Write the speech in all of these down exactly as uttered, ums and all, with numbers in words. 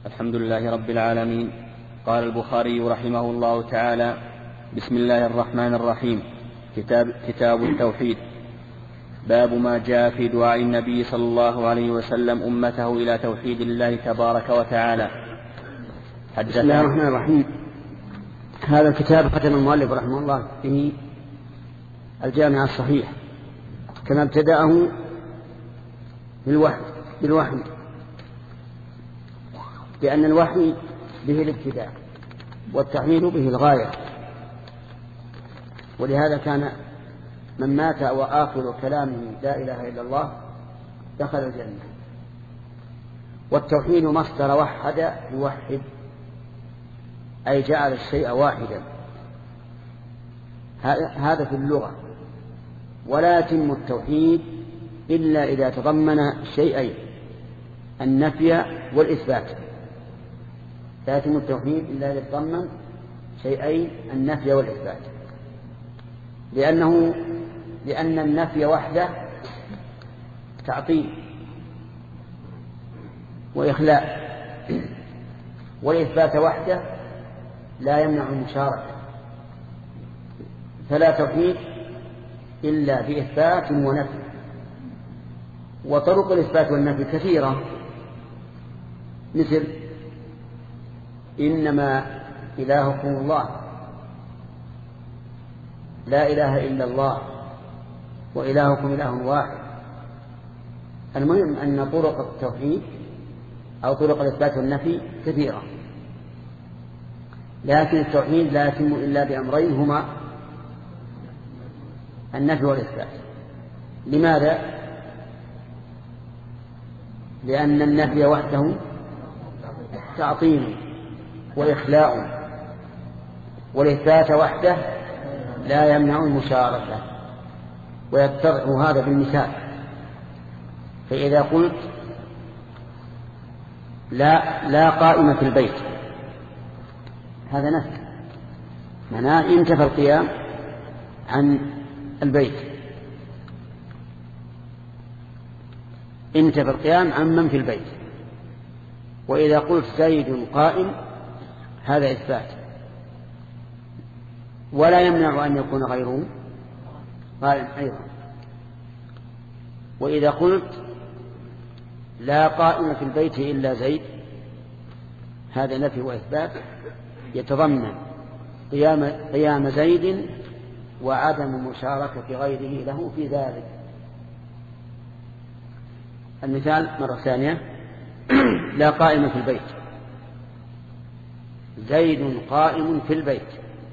الحمد لله رب العالمين. قال البخاري رحمه الله تعالى: بسم الله الرحمن الرحيم. كتاب, كتاب التوحيد. باب ما جاء في دعاء النبي صلى الله عليه وسلم أمته إلى توحيد الله تبارك وتعالى. بسم الله الرحمن الرحيم. هذا الكتاب ختم المؤلف رحمه الله به الجامع الصحيح، كما ابتدأه بالوحي بالوحي لأن الوحي به الابتداء والتحويل به الغاية، ولهذا كان من مات وآخر كلامه لا إله إلا الله دخل الجنة. والتوحيد مصدر وحد يوحد، أي جعل الشيء واحدا، هذا في اللغة. ولا يتم التوحيد إلا إذا تضمن شيئين: النفي والإثبات. لا يتم التوحيد إلا إذا تضمن شيئين: النفي والإثبات، لأنه لأن النفي وحده تعطيل وإخلاء، والإثبات وحده لا يمنع المشاركة. فلا توحيد إلا بإثبات ونفي. وطرق الإثبات والنفي كثيرة، مثل: إنما إلهكم الله، لا إله إلا الله، وإلهكم إله واحد. المهم أن طرق التوحيد أو طرق الإثبات والنفي كثيرة، لكن التوحيد لا يتم إلا بأمرين هما النفي والإثبات. لماذا؟ لأن النفي وحده تعطيل وإخلاء، والإثبات وحده لا يمنع المشاركة. ويتضح هذا بالمثال. فإذا قلت لا لا قائمة في البيت، هذا نفي، معناه انتفى القيام عن البيت، انتفى القيام عن من في البيت. وإذا قلت زيد قائم، هذا إثبات، ولا يمنع أن يكون غيره قائم أيضا. وإذا قلت لا قائم في البيت إلا زيد، هذا نفي وإثبات يتضمن قيام, قيام زيد وعدم مشاركة غيره له في ذلك. المثال مرة ثانية: لا قائم في البيت، زيد قائم في البيت،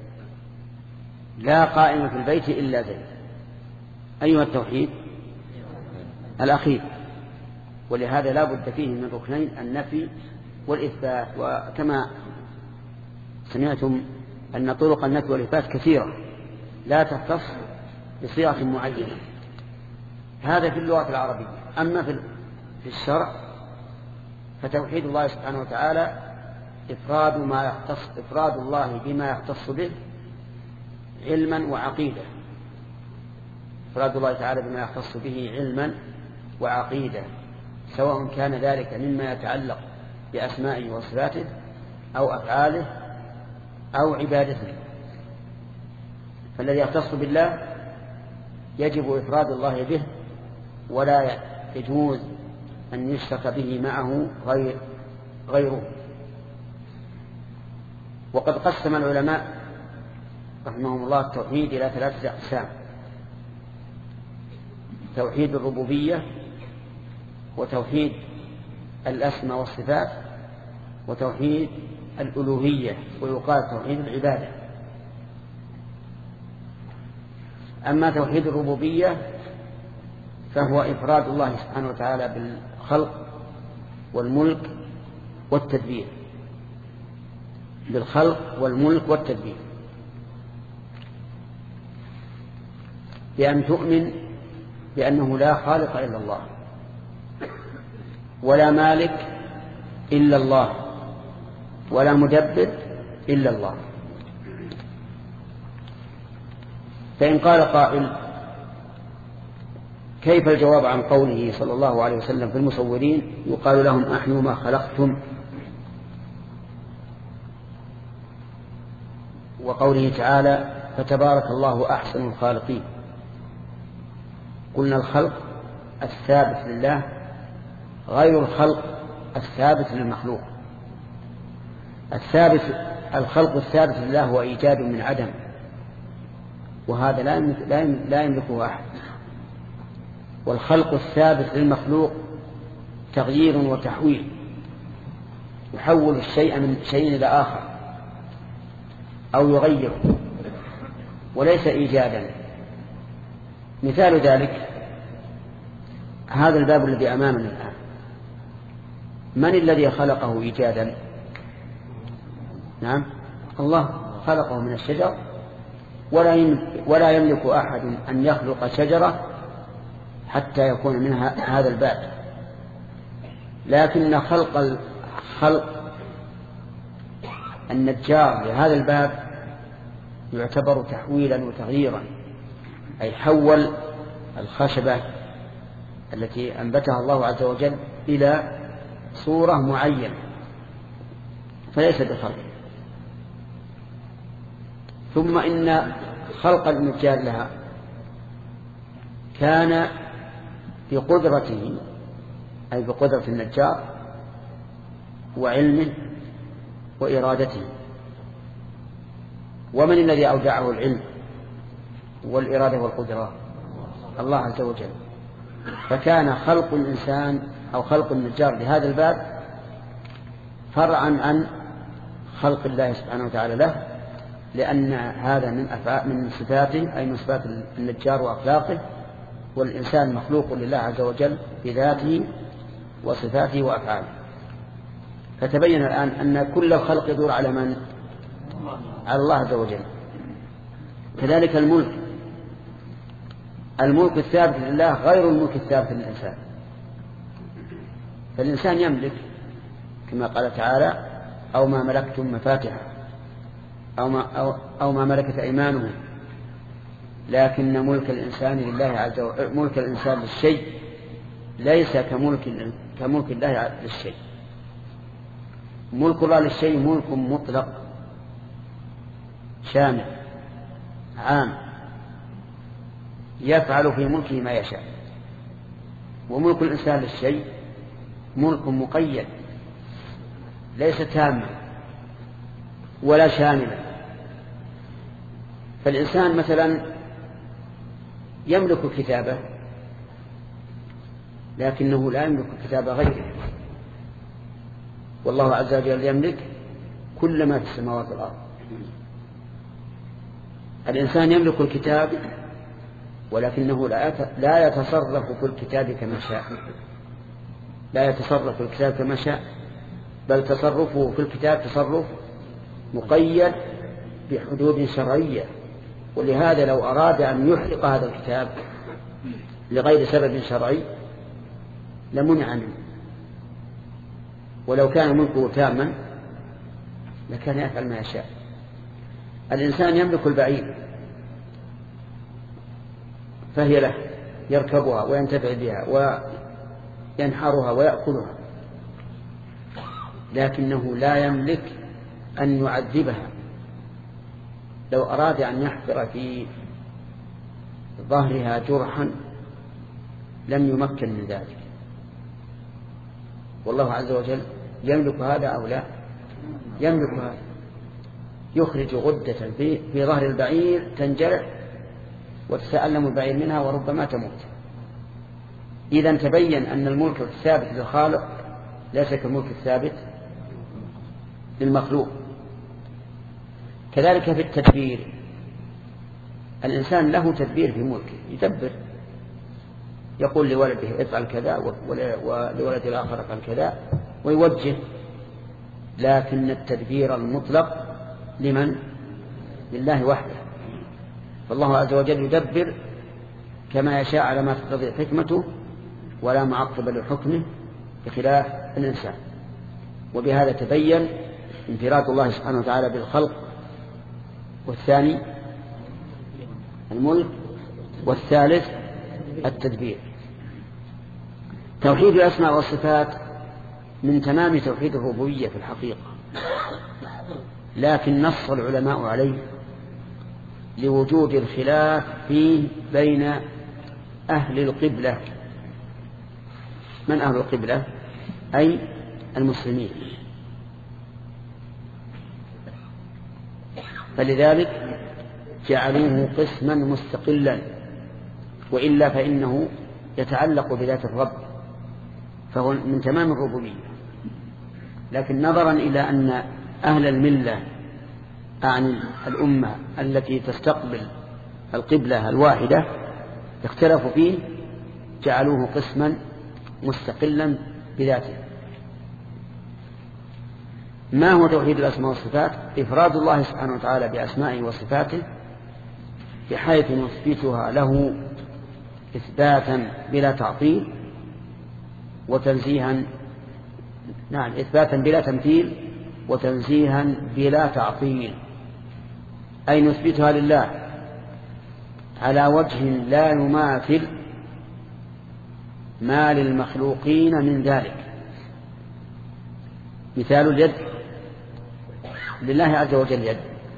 لا قائم في البيت إلا زيد. أيها التوحيد الأخير، ولهذا لا بد فيه من ركنين: النفي والإثبات. وكما سمعتم أن طرق النفي والإثبات كثيرة لا تختص بصيغة معينة. هذا في اللغة العربية. أما في الشرع فتوحيد الله سبحانه وتعالى إفراد ما يختص إفراد الله بما يختص به علما وعقيدة. إفراد الله تعالى بما يختص به علما وعقيدة، سواء كان ذلك مما يتعلق بأسمائه وصفاته أو أفعاله أو عبادته. فالذي يختص بالله يجب إفراد الله به، ولا يجوز أن يشرك به معه غير غيره. وقد قسم العلماء رحمهم الله التوحيد إلى ثلاثة أقسام: توحيد الربوبية، وتوحيد الأسماء والصفات، وتوحيد الألوهية، ويقال توحيد العبادة. أما توحيد الربوبية فهو إفراد الله سبحانه وتعالى بالخلق والملك والتدبير، بالخلق والملك والتدبير، بأن تؤمن بأنه لا خالق إلا الله، ولا مالك إلا الله، ولا مدبر إلا الله. فإن قال قائل: كيف الجواب عن قوله صلى الله عليه وسلم في المصورين يقال لهم: أحيوا ما خلقتم، وقوله تعالى فتبارك الله أحسن الخالقين. قلنا الخلق الثابت لله غير الخلق الثابت للمخلوق. الثابت الخلق الثابت لله هو إيجاد من عدم، وهذا لا لا يملكه أحد. والخلق الثابت للمخلوق تغيير وتحويل، يحول الشيء من شيء إلى آخر أو يغيره، وليس إيجادا. مثال ذلك هذا الباب الذي أمامنا الآن، من الذي خلقه إيجادا؟ نعم، الله خلقه من الشجر، ولا يملك أحد أن يخلق شجرة حتى يكون منها هذا الباب. لكن خلق خلق النجار لهذا الباب يعتبر تحويلا وتغييرا، أي حول الخشبة التي أنبتها الله عز وجل إلى صورة معينة، فليس بخلق. ثم إن خلق النجار لها كان بقدرته، أي بقدرة النجار وعلمه وإرادته. ومن الذي أودعه العلم والإرادة والقدرة؟ الله عز وجل. فكان خلق الإنسان أو خلق النجار لهذا الباب فرعا عن خلق الله سبحانه وتعالى له، لأن هذا من من صفاته، أي من صفات النجار وأخلاقه، والإنسان مخلوق لله عز وجل بذاته وصفاته وأفعاله. فتبين الآن أن كل الخلق يدور على من؟ على الله عز وجل. كذلك الملك، الملك الثابت لله غير الملك الثابت للإنسان. فالإنسان يملك كما قال تعالى أو ما ملكتم مفاتحه أو ما, أو, أو ما ملكت أيمانه، لكن ملك الإنسان لله عز وجل، ملك الإنسان للشيء ليس كملك كملك الله للشيء. ملك الله للشيء ملك مطلق شامل عام يفعل في ملكه ما يشاء، وملك الإنسان للشيء ملك مقيد ليس تاما ولا شاملا. فالإنسان مثلا يملك كتابه، لكنه لا يملك كتاب غيره، والله عز وجل يملك كل ما في السماوات والأرض. الإنسان يملك الكتاب ولكنه لا يتصرف في الكتاب كما شاء، لا يتصرف في الكتاب كما شاء، بل تصرفه في الكتاب تصرف مقيد بحدود شرعية. ولهذا لو أراد أن يحرق هذا الكتاب لغير سبب شرعي لمنع منه، ولو كان ملكه تاما لكان يفعل ما يشاء. الإنسان يملك البعير فهي له، يركبها وينتفع بها وينحرها ويأكلها، لكنه لا يملك أن يعذبها. لو أراد أن يحفر في ظهرها جرحا لم يمكن من ذلك. والله عز وجل يملك هذا أو لا؟ يملك هذا. يخرج غدة في, في ظهر البعير تنجرح وتتألم البعير منها وربما تموت. إذن تبين أن الملك الثابت للخالق ليس كالملك الثابت للمخلوق. كذلك في التدبير، الإنسان له تدبير في ملكه، يدبر، يقول لولده افعل كذا ولولد الآخر افعل كذا ويوجه. لكن التدبير المطلق لمن؟ لله وحده. فالله عز وجل يدبر كما يشاء على ما تقتضي حكمته ولا معقب لحكمه بخلاف الإنسان. وبهذا تبين انفراد الله سبحانه وتعالى بالخلق، والثاني الملك، والثالث التدبير. توحيد الأسماء والصفات من تمام توحيد الربوبية في الحقيقة، لكن نص العلماء عليه لوجود الخلاف فيه بين أهل القبلة. من أهل القبلة؟ أي المسلمين. فلذلك جعلوه قسما مستقلا، وإلا فإنه يتعلق بذات الرب، فهو من تمام الربوبية. لكن نظرا إلى أن أهل الملة عن الأمة التي تستقبل القبلة الواحدة اختلفوا فيه، جعلوه قسما مستقلا بذاته. ما هو توحيد الأسماء والصفات؟ إفراد الله سبحانه وتعالى بأسمائه وصفاته بحيث نثبتها له إثباتا بلا تعطيل، وتنزيها نعم إثباتا بلا تمثيل، وتنزيها بلا تعطيل. أي نثبتها لله على وجه لا يماثل ما للمخلوقين من ذلك. مثال اليد، لله عز وجل يد،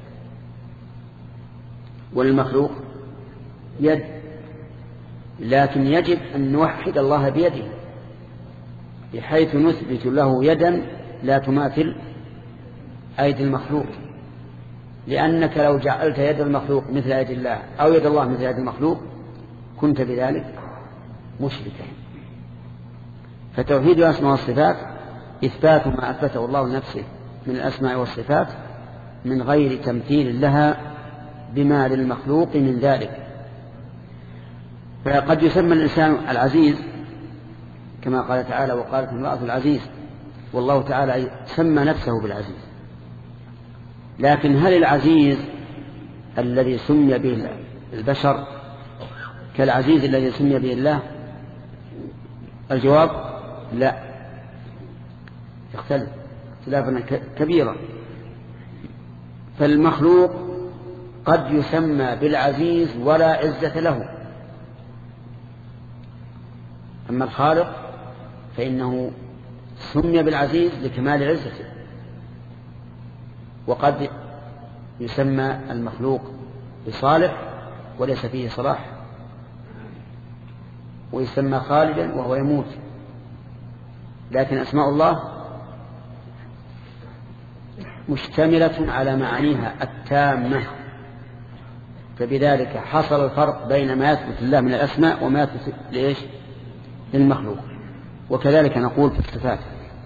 وللمخلوق يد، لكن يجب أن نوحد الله بيده بحيث نثبت له يدا لا تماثل أيدي المخلوق، لأنك لو جعلت يد المخلوق مثل يد الله أو يد الله مثل يد المخلوق كنت بذلك مشركا. فتوحيد الأسماء والصفات إثبات ما أثبته الله لنفسه من الأسماء والصفات من غير تمثيل لها بما للمخلوق من ذلك. فقد يسمى الإنسان العزيز كما قال تعالى: وقالت امرأة العزيز، والله تعالى سمى نفسه بالعزيز. لكن هل العزيز الذي سمي به البشر كالعزيز الذي سمي به الله؟ الجواب لا، يختلف اختلافا كبيرا. فالمخلوق قد يسمى بالعزيز ولا عزة له، أما الخالق فإنه سمي بالعزيز لكمال عزته. وقد يسمى المخلوق بصالح وليس فيه صلاح، ويسمى خالدا وهو يموت. لكن أسماء الله مشتملة على معانيها التامة، فبذلك حصل الفرق بين ما يثبت الله من الأسماء وما يثبت لإيش؟ للمخلوق. وكذلك نقول في الصفات.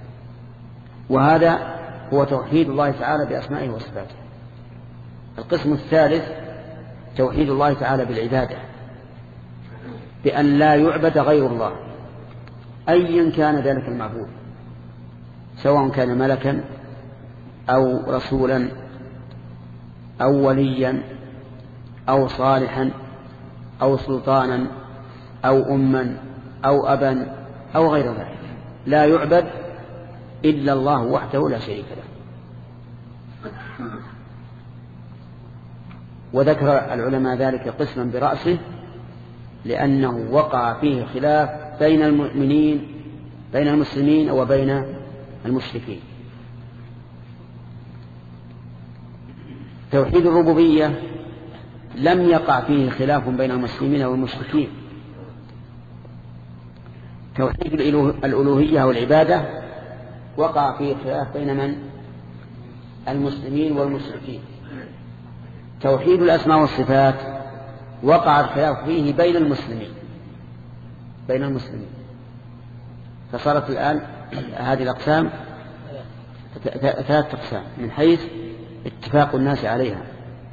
وهذا هو توحيد الله تعالى بأسمائه وصفاته. القسم الثالث توحيد الله تعالى بالعبادة، بأن لا يعبد غير الله أيا كان ذلك المعبود، سواء كان ملكا أو رسولا أو وليا أو صالحا أو سلطانا أو أما أو أبا أو غير ذلك، لا يعبد إلا الله وحده لا شريك له. وذكر العلماء ذلك قسما برأسه لأنه وقع فيه خلاف بين المؤمنين بين المسلمين وبين المشركين. توحيد الربوبية لم يقع فيه خلاف بين المسلمين والمشركين. توحيد الألوهية والعبادة وقع فيه خلاف بين من؟ المسلمين والمشركين. توحيد الأسماء والصفات وقع الخلاف فيه بين المسلمين بين المسلمين فصارت الآن هذه الأقسام ثلاث أقسام من حيث اتفاق الناس عليها.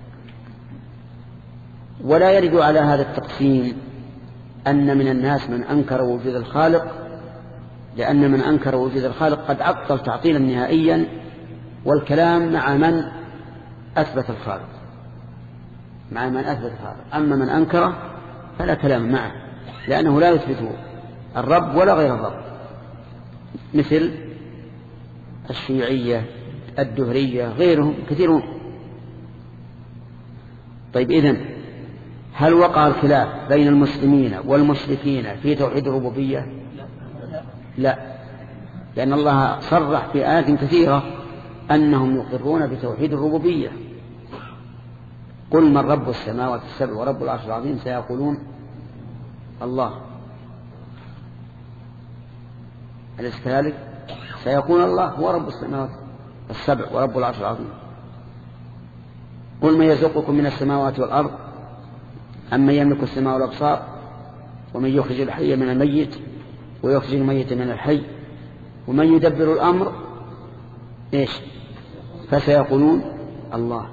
ولا يرد على هذا التقسيم أن من الناس من أنكر وجود الخالق، لأن من أنكر وجود الخالق قد عطل تعطيلا نهائيا، والكلام مع من أثبت الخالق مع من أثبت الخالق. أما من أنكره فلا كلام معه، لأنه لا يثبت الرب ولا غير الرب، مثل الشيوعية الدهرية غيرهم كثيرون. طيب، إذن هل وقع الخلاف بين المسلمين والمشركين في توحيد الربوبية؟ لا، لأن الله صرح في آيات كثيرة أنهم يقرون بتوحيد الربوبية. قل من رب السماوات السبع ورب العرش العظيم سيقولون الله. أليس كذلك؟ سيقول الله هو رب السماوات السبع ورب العرش العظيم. قل من يرزقكم من السماوات والأرض أمن يملك السماء والأبصار ومن يخرج الحي من الميت ويخرج الميت من الحي ومن يدبر الأمر إيش؟ فسيقولون الله.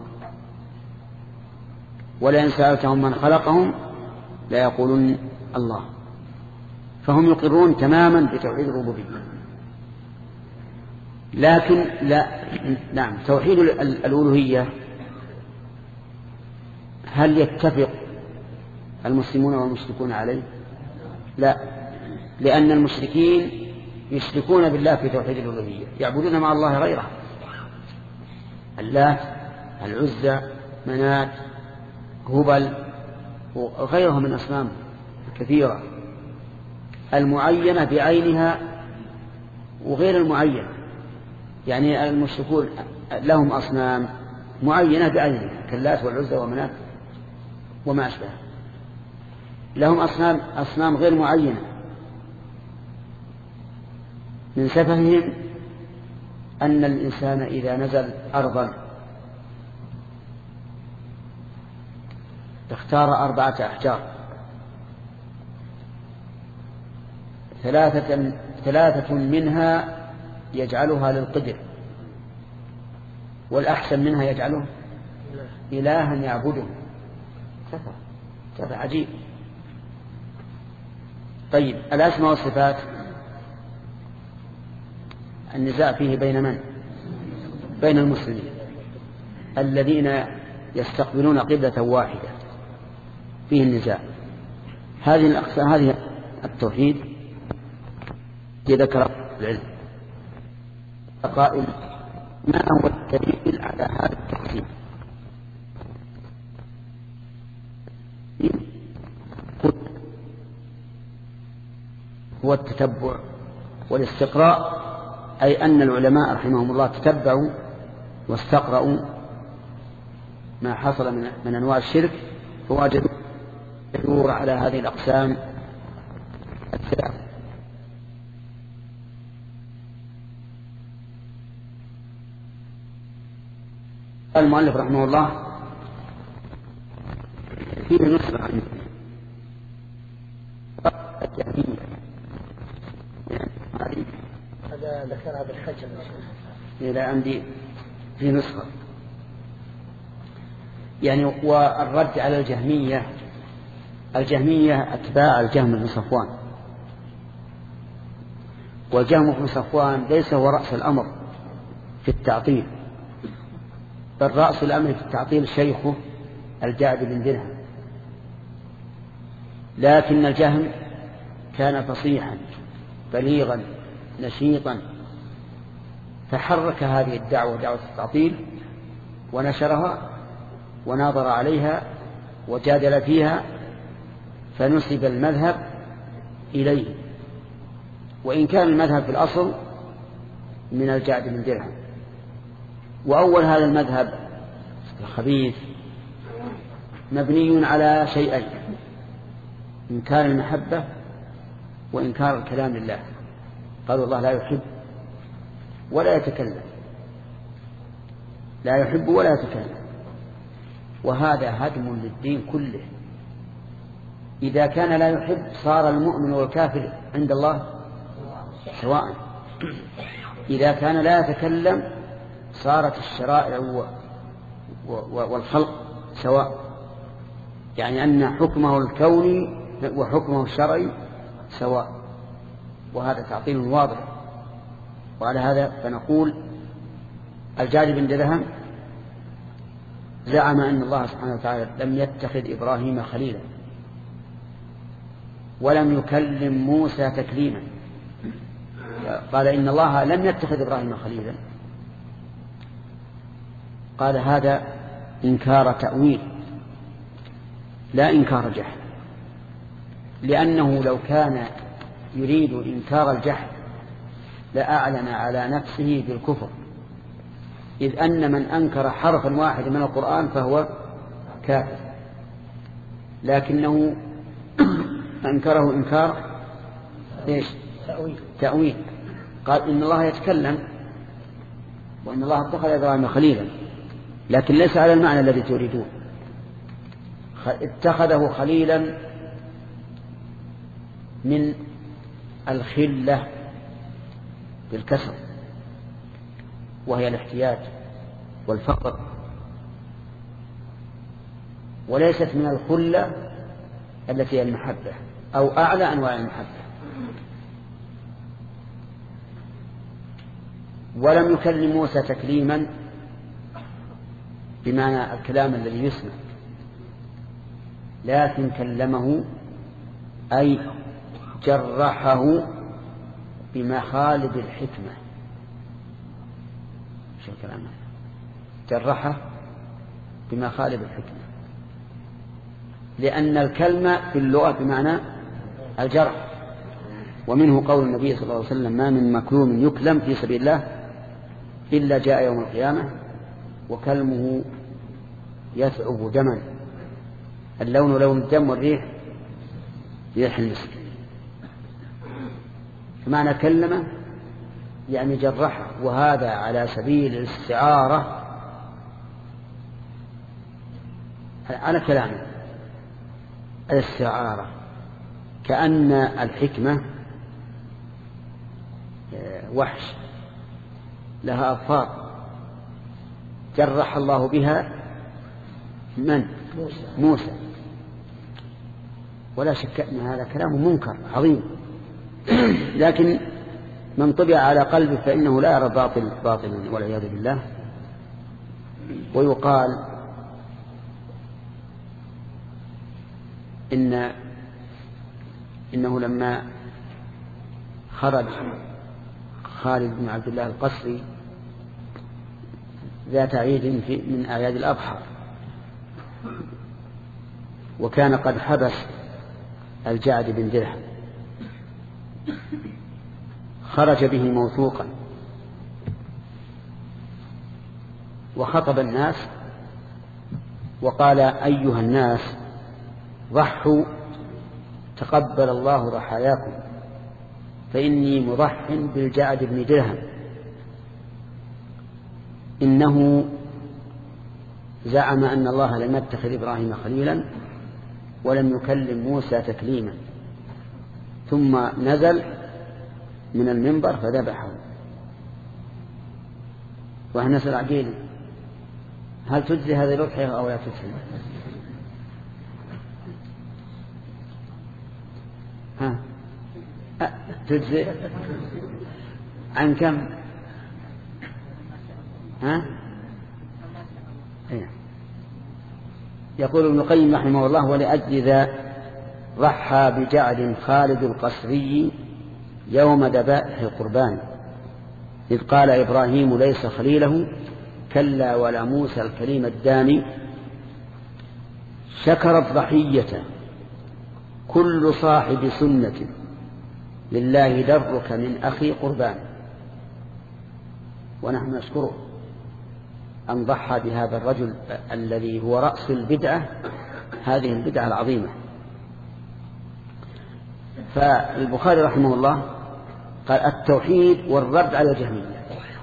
ولئن سألتهم من خلقهم لا يقولون الله. فهم يقرون تماما بتوحيد الربوبية. لكن لا نعم توحيد الألوهية هل يتفق المسلمون والمشركون عليه؟ لا، لأن المشركين يشركون بالله في توحيد الألوهية، يعبدون مع الله غيره، اللات، العزى، منات، هبل وغيرها من أصنام كثيرة، المعينة بعينها وغير المعينة. يعني المشركون لهم أصنام معينة بعينها كاللات والعزى ومنات وما أشبه، لهم أصنام أصنام غير معينة. من سفههم أن الإنسان إذا نزل أرضا اختار أربعة أحجار، ثلاثة, ثلاثة منها يجعلها للقدر، والأحسن منها يجعله إلها يعبده. كفى كفى عجيب. طيب الأسماء والصفات النزاع فيه بين من؟ بين المسلمين الذين يستقبلون قبلة واحدة، فيه النزاع. هذه الأقسام، هذه التوحيد ذكر العلم قائل ما هو الدليل على هذا التقسيم؟ هو التتبع والاستقراء، أي أن العلماء رحمهم الله تتبعوا واستقرأوا ما حصل من, من أنواع الشرك فوجدوا يدور على هذه الأقسام الثلاث. المؤلف رحمه الله فيه نسخة عنه هذا ذكرها بالحجر إلى عندي في نسخة يعني. والرد على الجهمية، الجهمية أتباع الجهم بن صفوان، والجهم بن صفوان ليس هو رأس الأمر في التعطيل، بل رأس الأمر في التعطيل شيخه الجعد بن درهم. لكن الجهم كان فصيحا بليغا نشيطا، فحرك هذه الدعوة دعوة التعطيل ونشرها وناظر عليها وجادل فيها، فنسب المذهب إليه، وإن كان المذهب في الأصل من الجعد بن درهم. وأول هذا المذهب الخبيث مبني على شيئين: إنكار المحبة وإنكار الكلام لله. قالوا الله لا يحب ولا يتكلم، لا يحب ولا يتكلم، وهذا هدم للدين كله. إذا كان لا يحب صار المؤمن والكافر عند الله سواء، إذا كان لا يتكلم صارت الشرائع والخلق سواء، يعني أن حكمه الكوني وحكمه الشرعي سواء، وهذا تعطيل واضح. وعلى هذا فنقول الجعد بن درهم زعم أن الله سبحانه وتعالى لم يتخذ إبراهيم خليلا ولم يكلم موسى تكليما. قال إن الله لم يتخذ إبراهيم خليلا، قال هذا إنكار تأويل لا إنكار جحد، لأنه لو كان يريد إنكار الجحد لأعلن على نفسه بالكفر، إذ أن من أنكر حرفا واحدا من القرآن فهو كافر، لكنه أنكره إنكار إيش؟ تأويل. تأويل. قال إن الله يتكلم وإن الله اتخذ إبراهيم خليلا، لكن ليس على المعنى الذي تريدون. اتخذه خليلا من الخلة بالكسر، وهي الاحتياج والفقر، وليست من الخلة التي هي المحبة أو أعلى أنواع المحبة. ولم يكلم موسى تكليما بمعنى الكلام الذي يسمع، لكن كلمه أي جرحه بمخالب الحكمة. شو الكلام؟ جرحه بمخالب الحكمة، لأن الكلمة في اللغة بمعنى الجرح، ومنه قول النبي صلى الله عليه وسلم: ما من مكلوم يكلم في سبيل الله إلا جاء يوم القيامة وكلمه يثعب دما، اللون لون الدم والريح ريح المسك. فمعنى كلمة يعني جرحه، وهذا على سبيل الاستعارة على كلامه، الاستعارة، كأن الحكمة وحش لها أظفار جرح الله بها من؟ موسى. موسى. ولا شك أن هذا كلام منكر عظيم، لكن من طبع على قلبه فإنه لا يرى باطل باطلا والعياذ بالله. ويقال إن إنه لما خرج خالد بن عبد الله القسري ذات عيد من أعياد الأضحى، وكان قد حبس الجعد بن درهم، خرج به موثوقا وخطب الناس وقال: أيها الناس، ضحوا تقبل الله ضحاياكم، فإني مضح بالجعد بن درهم، إنه زعم أن الله لم يتخذ إبراهيم خليلا ولم يكلم موسى تكليما، ثم نزل من المنبر فذبحه. وهنا نسأل عقيل: هل تجزي هذه الأضحية أو لا تجزي؟ ها تجزي عن كم؟ ها يقول ابن القيم رحمه الله: ولأجل ذا ضحى بجعل خالد القسري يوم ذبائح القربان، إذ قال إبراهيم ليس خليله كلا ولا موسى الكليم الداني، شكر الضحية كل صاحب سنة لله درك من أخي قربان. ونحن نشكره أن ضحى بهذا الرجل الذي هو رأس البدعة، هذه البدعة العظيمة. فالبخاري رحمه الله قال: التوحيد والرد على الجهمية.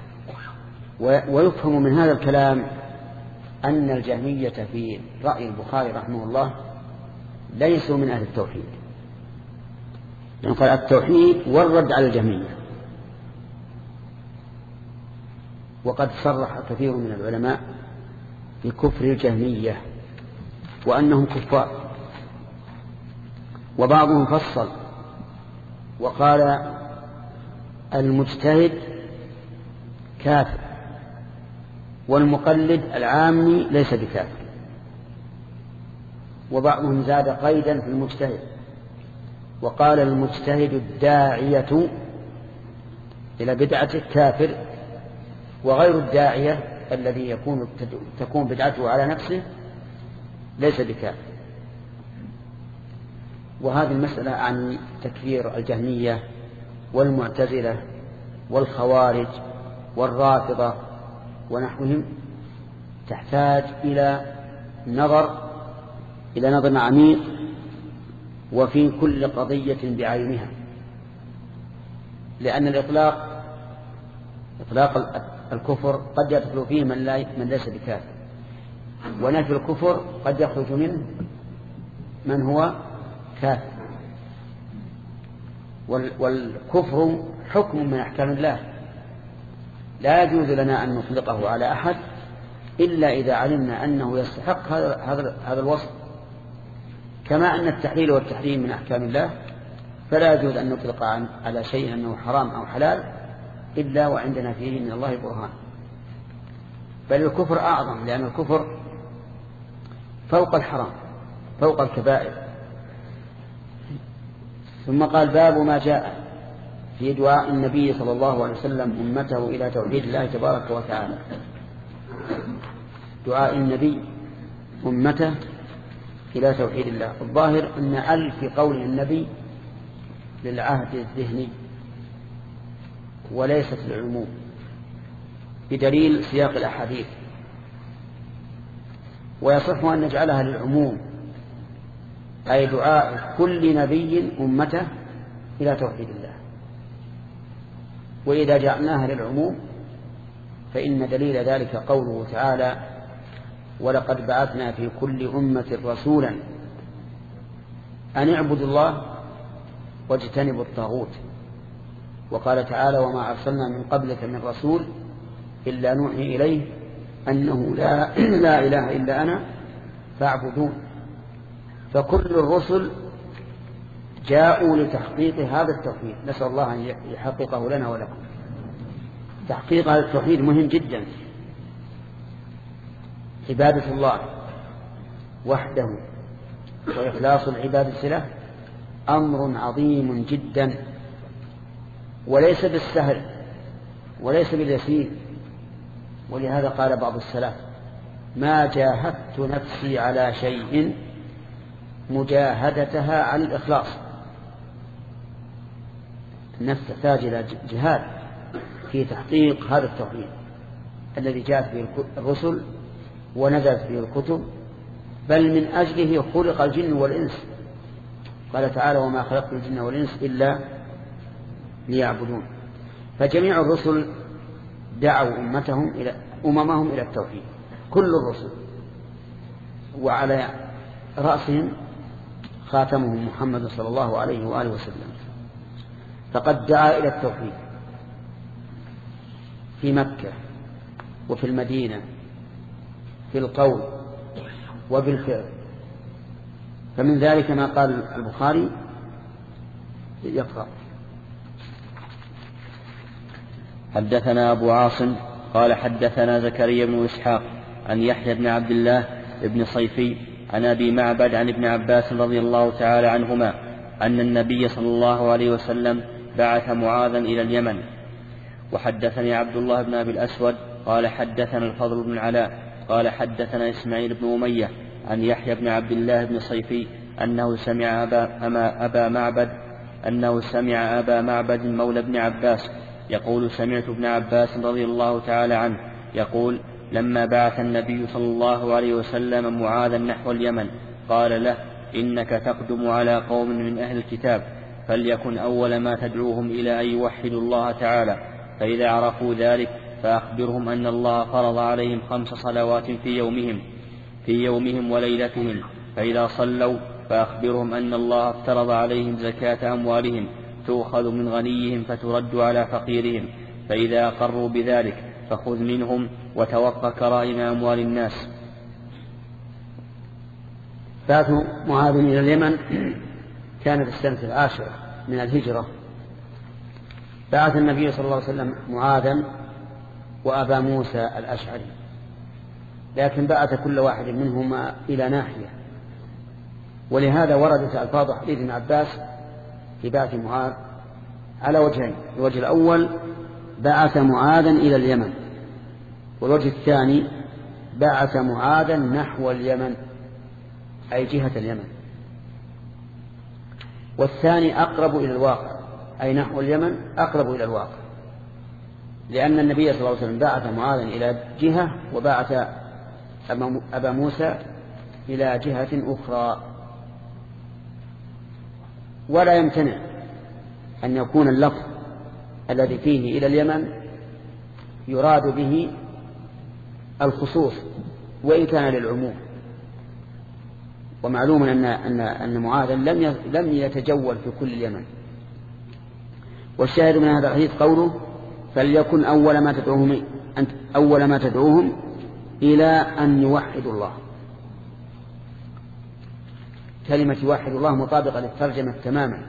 ويفهم من هذا الكلام أن الجهمية في رأي البخاري رحمه الله ليسوا من أهل التوحيد، يعني قال التوحيد والرد على الجهمية. وقد صرح كثير من العلماء بكفر الجهمية وأنهم كفار، وبعضهم فصل وقال المجتهد كافر والمقلد العامي ليس بكافر، وبعضهم زاد قيدا في المجتهد وقال المجتهد الداعية إلى بدعة كافر، وغير الداعية الذي يكون تكون بدعته على نفسه ليس بكافر. وهذه المسألة عن تكفير الجهمية والمعتزلة والخوارج والرافضة ونحوهم تحتاج إلى نظر إلى نظر عميق وفي كل قضية بعينها، لأن الإطلاق إطلاق الكفر قد يدخل فيه من, لا من ليس بكافر، ونفي الكفر قد يخرج منه من هو كافر. والكفر حكم من أحكام الله، لا يجوز لنا أن نطلقه على أحد إلا إذا علمنا أنه يستحق هذا هذا الوصف، كما أن التحليل والتحريم من أحكام الله، فلا يجوز أن نطلق على شيء أنه حرام أو حلال إلا وعندنا فيه من الله برهان. بل الكفر أعظم، لأن الكفر فوق الحرام، فوق الكبائر. ثم قال: باب ما جاء في دعاء النبي صلى الله عليه وسلم أمته إلى توحيد الله تبارك وتعالى. دعاء النبي أمته إلى توحيد الله. الظاهر أن ألف في قول النبي للعهد الذهني وليست للعموم، بدليل سياق الأحاديث، ويصح أن نجعلها للعموم، أي دعاء كل نبي أمته إلى توحيد الله. وإذا جعلناها للعموم فإن دليل ذلك قوله تعالى: ولقد بعثنا في كل أمة رسولا أن اعبدوا الله واجتنبوا الطاغوت. وقال تعالى: وما أرسلنا من قبلك من رسول إلا نوحي إليه أنه لا, لا إله إلا أنا فاعبدون. فكل الرسل جاءوا لتحقيق هذا التوحيد، نسأل الله أن يحققه لنا ولكم. تحقيق هذا التوحيد مهم جدا. عبادة الله وحده وإخلاص العبادة له أمر عظيم جدا، وليس بالسهل وليس باليسير. ولهذا قال بعض السلف: ما جاهدت نفسي على شيء مجاهدتها عن الإخلاص. النفس تحتاج إلى جهاد في تحقيق هذا التوحيد الذي جاءت به الرسل ونزلت به الكتب، بل من أجله خلق الجن والإنس. قال تعالى: وما خلقت الجن والإنس إلا ليعبدون. فجميع الرسل دعوا أمتهم إلى أممهم إلى التوحيد، كل الرسل، وعلى رأسهم خاتمهم محمد صلى الله عليه وآله وسلم. فقد دعا إلى التوحيد في مكة وفي المدينة في القول وبالفعل. فمن ذلك ما قال البخاري: يقرأ. حدثنا أبو عاصم قال حدثنا زكريا بن إسحاق عن يحيى بن عبد الله بن صيفي عن أبي معبد عن ابن عباس رضي الله تعالى عنهما أن النبي صلى الله عليه وسلم بعث معاذا إلى اليمن. وحدثني عبد الله بن أبي الأسود قال حدثنا الفضل بن علاء قال حدثنا إسماعيل بن أمية عن يحيى بن عبد الله بن صيفي أنه سمع أبا, أما أبا معبد أنه سمع أبا معبد مولى ابن عباس يقول: سمعت ابن عباس رضي الله تعالى عنه يقول: لما بعث النبي صلى الله عليه وسلم معاذا نحو اليمن قال له: إنك تقدم على قوم من أهل الكتاب، فليكن أول ما تدعوهم إلى أن يوحدوا الله تعالى، فإذا عرفوا ذلك فأخبرهم أن الله فرض عليهم خمس صلوات في يومهم في يومهم وليلتهم، فإذا صلوا فأخبرهم أن الله افترض عليهم زكاة أموالهم تؤخذ من غنيهم فترد على فقيرهم، فإذا أقروا بذلك فخذ منهم وتوقى كرائم أموال الناس. بعث معاذ إلى اليمن كان في السنة العاشرة من الهجرة. بعث النبي صلى الله عليه وسلم معاذا وأبا موسى الأشعري، لكن بعث كل واحد منهما إلى ناحية. ولهذا وردت ألفاظ حديث ابن عباس في بعث معاذ على وجهين: الوجه الأول بعث معاذا إلى اليمن، والوجه الثاني بعث معاذا نحو اليمن أي جهة اليمن. والثاني أقرب إلى الواقع، أي نحو اليمن أقرب إلى الواقع، لأن النبي صلى الله عليه وسلم بعث معاذا إلى جهة وبعث أبا موسى إلى جهة أخرى. ولا يمتنع أن يكون اللفظ الذي فيه إلى اليمن يراد به الخصوص وإن كان للعموم. ومعلوم أن أن أن معاذا لم لم يتجول في كل اليمن. والشاهد من هذا الحديث قوله فليكن أول ما تدعوهم أول ما تدعوهم إلى أن يوحدوا الله. كلمة يوحد الله مطابقة للترجمة تماما.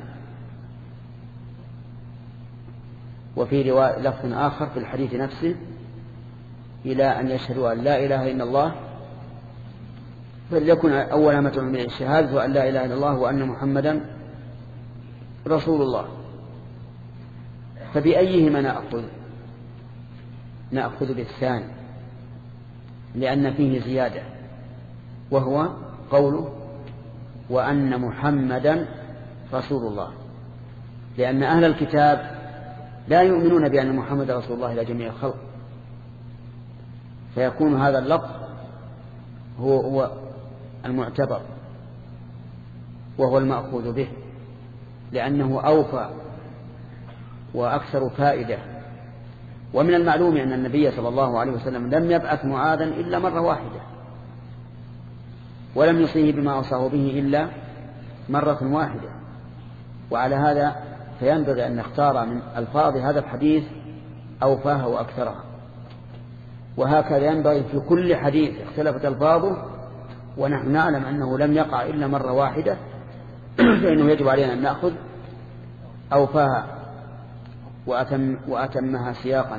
وفي رواية لفظ آخر في الحديث نفسه إلى أن يشهدوا أن لا إله إلا الله. فليكن أول ما تدعوهم إلى الشهادة أن لا إله إلا الله وأن محمدا رسول الله. فبأيهما نأخذ؟ نأخذ بالثاني لأن فيه زيادة، وهو قوله وأن محمدا رسول الله، لأن أهل الكتاب لا يؤمنون بأن محمد رسول الله إلى جميع الخلق، فيكون هذا اللفظ هو, هو المعتبر وهو المأخوذ به، لأنه أوفى وأكثر فائدة. ومن المعلوم أن النبي صلى الله عليه وسلم لم يبعث معاذا إلا مرة واحدة، ولم يصيه بما أوصاه به إلا مرة واحدة. وعلى هذا فينبغي أن نختار من ألفاظ هذا الحديث أوفاها وأكثرها. وهكذا ينبغي في كل حديث اختلفت ألفاظه ونحن نعلم أنه لم يقع إلا مرة واحدة فإنه يجب علينا أن نأخذ أوفاها وأتم وأتمها سياقا،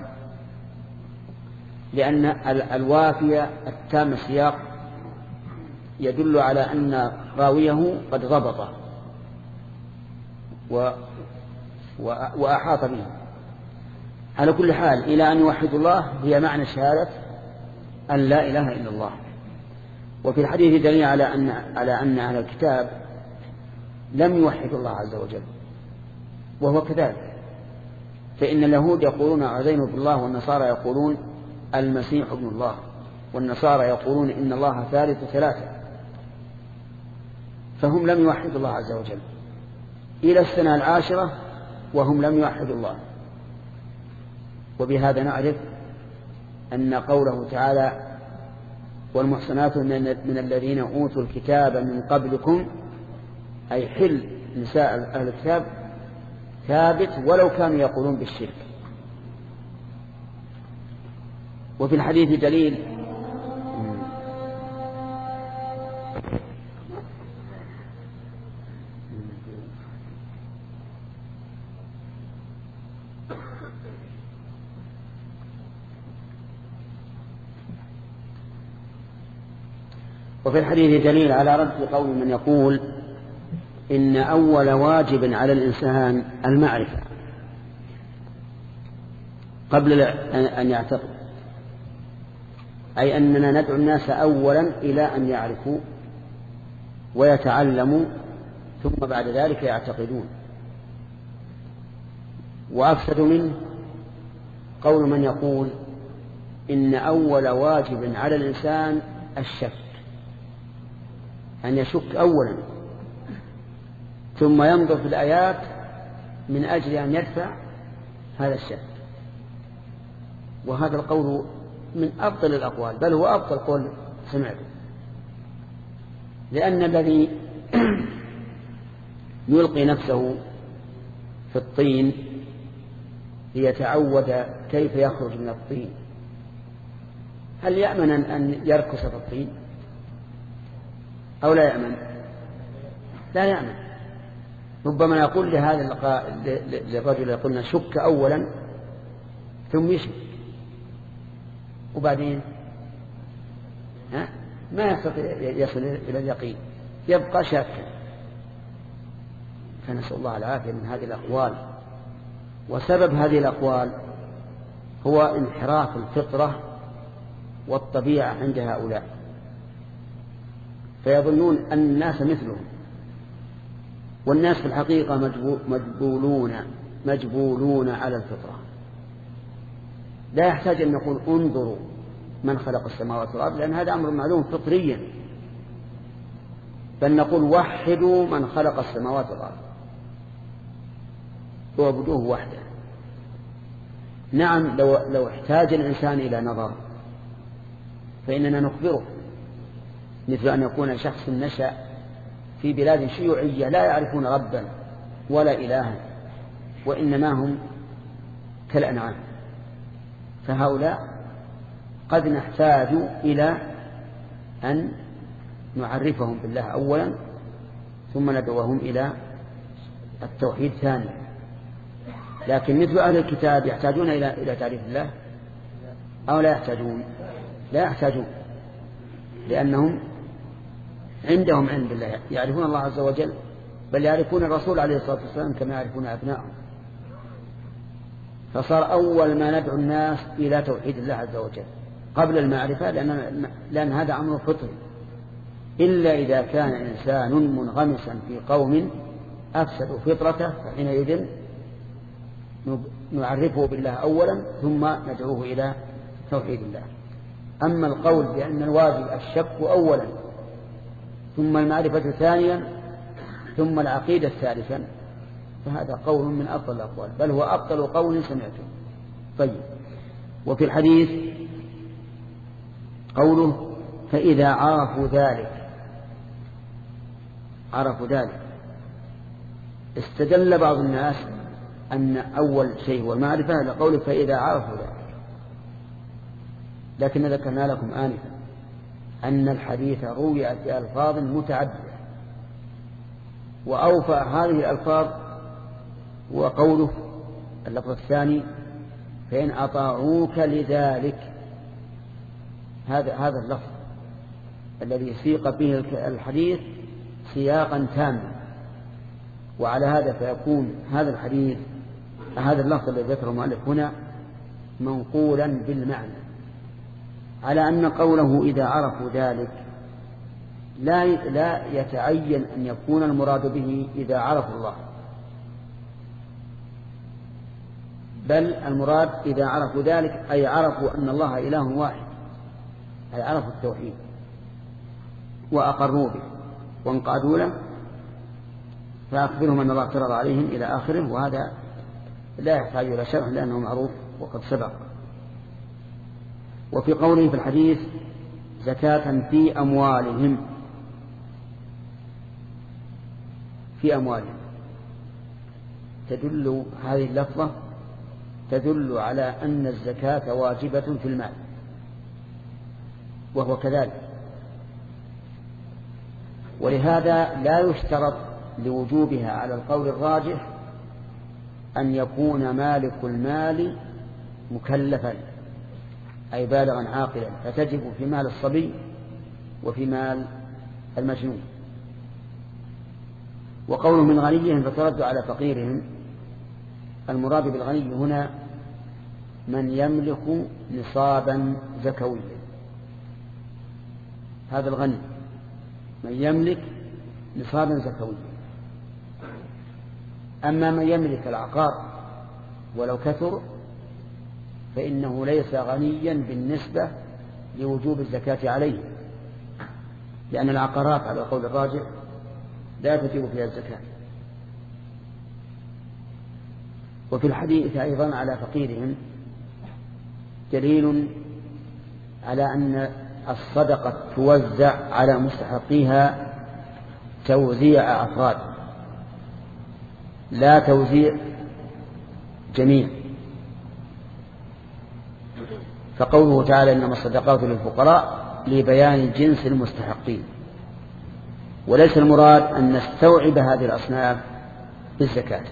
لأن الوافية التام السياق يدل على أن راويه قد ضبط و... و... وأحاط به. على كل حال إلى أن يوحد الله هي معنى شهادة أن لا إله إلا الله. وفي الحديث دليل على أن على أن أهل الكتاب لم يوحدوا الله عز وجل، وهو كذلك. فإن اليهود يقولون عزير بالله، والنصارى يقولون المسيح ابن الله، والنصارى يقولون إن الله ثالث ثلاثة. فهم لم يوحدوا الله عز وجل إلى السنة العاشرة وهم لم يوحدوا الله. وبهذا نعرف أن قوله تعالى والمحصنات من الذين أوتوا الكتاب من قبلكم، أي حل نساء أهل الكتاب ثابت ولو كانوا يقولون بالشرك. وفي الحديث دليل وفي الحديث دليل على رد قول من يقول إن أول واجب على الإنسان المعرفة قبل أن يعتقد، أي أننا ندعو الناس أولا إلى أن يعرفوا ويتعلموا ثم بعد ذلك يعتقدون. وأفسد منه قول من يقول إن أول واجب على الإنسان الشك، أن يشك أولا ثم ينظر في الآيات من أجل أن يدفع هذا الشك. وهذا القول من أفضل الأقوال، بل هو أفضل قول سمعته، لأن الذي يلقي نفسه في الطين ليتعود كيف يخرج من الطين، هل يأمن أن يركس في الطين أو لا يأمن؟ لا يأمن. ربما يقول لهذا للرجل يقولنا شك أولا ثم يشك، وبعدين ها ما يستطيع يصل إلى اليقين، يبقى شاكا. فنسأل الله العافية من هذه الأقوال. وسبب هذه الأقوال هو انحراف الفطرة والطبيعة عند هؤلاء، فيظنون أن الناس مثلهم، والناس في الحقيقة مجبولون مجبولون على الفطرة. لا يحتاج أن نقول انظروا من خلق السماوات والأرض، لأن هذا أمر معلوم فطريا. بل نقول وحدوا من خلق السماوات والأرض واعبدوه وحده. نعم، لو, لو احتاج الإنسان إلى نظر فإننا نخبره، مثل أن يكون شخص نشأ في بلاد شيوعية لا يعرفون ربا ولا إلها وإنما هم كالأنعام، فهؤلاء قد نحتاج إلى أن نعرفهم بالله أولا ثم ندعوهم إلى التوحيد ثانيا. لكن مثل أهل الكتاب يحتاجون إلى إلى تعريف الله أو لا يحتاجون؟ لا يحتاجون، لأنهم عندهم علم بالله، يعرفون الله عز وجل، بل يعرفون الرسول عليه الصلاة والسلام كما يعرفون أبنائهم. فصار أول ما ندعو الناس إلى توحيد الله عز وجل قبل المعرفة، لأن, لأن هذا أمر فطري، إلا إذا كان إنسان منغمسا في قوم أفسدوا فطرته فحينئذ نعرفه بالله أولا ثم ندعوه إلى توحيد الله. أما القول بأن الواجب الشك أولا ثم المعرفة ثانيا ثم العقيدة ثالثا فهذا قول من أفضل الأقوال، بل هو أفضل قول سمعته. طيب، وفي الحديث قوله فإذا عرفوا ذلك، عرفوا ذلك استدل بعض الناس أن أول شيء هو المعرفة لقوله فإذا عرفوا ذلك، لكن ذكرنا لكم آنفا أن الحديث روي بألفاظ متعددة، وأوفى هذه الألفاظ هو قوله اللفظ الثاني فإن أطاعوك لذلك. هذا هذا اللفظ الذي سيق به الحديث سياقا تاما، وعلى هذا فيكون هذا الحديث هذا اللفظ الذي ذكره المؤلف هنا منقولا بالمعنى، على أن قوله إذا عرفوا ذلك لا لا يتعين أن يكون المراد به إذا عرفوا الله، بل المراد إذا عرفوا ذلك أي عرفوا أن الله إله واحد، أي عرفوا التوحيد وأقروا به وانقادوا له، فأخبرهم أن الله افترض عليهم إلى آخره، وهذا لا يحتاج إلى شرح لأنه معروف وقد سبق. وفي قوله في الحديث زكاة في أموالهم، في أموالهم تدل هذه اللفظة تدل على أن الزكاة واجبة في المال، وهو كذلك، ولهذا لا يشترط لوجوبها على القول الراجح أن يكون مالك المال مكلفا أي بالغا عاقلا، فتجب في مال الصبي وفي مال المجنون. وقوله من غنيهم فترد على فقيرهم، المراد بالغني هنا من يملك نصابا زكويا، هذا الغني من يملك نصابا زكويا. أما من يملك العقار ولو كثر فإنه ليس غنيا بالنسبة لوجوب الزكاة عليه، لأن العقارات على القول الراجح لا تجب فيها الزكاة. وفي الحديث أيضا على فقيرهم دليل على أن الصدقة توزع على مستحقيها توزيع أفراد لا توزيع جميع. فقوله تعالى إنما الصدقات للفقراء لبيان جنس المستحقين، وليس المراد أن نستوعب هذه الأصناف بالزكاة.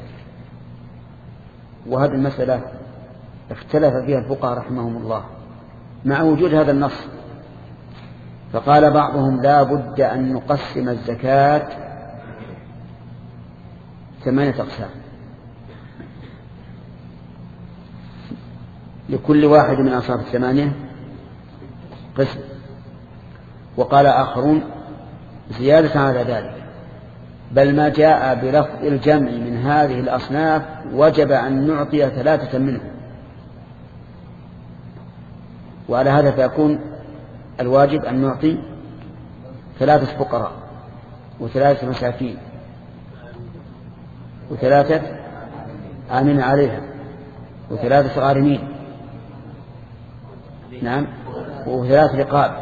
وهذه المسألة اختلف فيها الفقهاء رحمهم الله مع وجود هذا النص، فقال بعضهم لا بد أن نقسم الزكاة ثمانية أقسام، لكل واحد من أصناف الثمانية قسم. وقال آخرون زيادة على ذلك، بل ما جاء بلفظ الجمع من هذه الأصناف وجب أن نعطي ثلاثة منهم، وعلى هذا فيكون الواجب أن نعطي ثلاثة فقراء وثلاثة مساكين وثلاثة آمن عليها وثلاثة غارمين. نعم. وثلاث رقاب.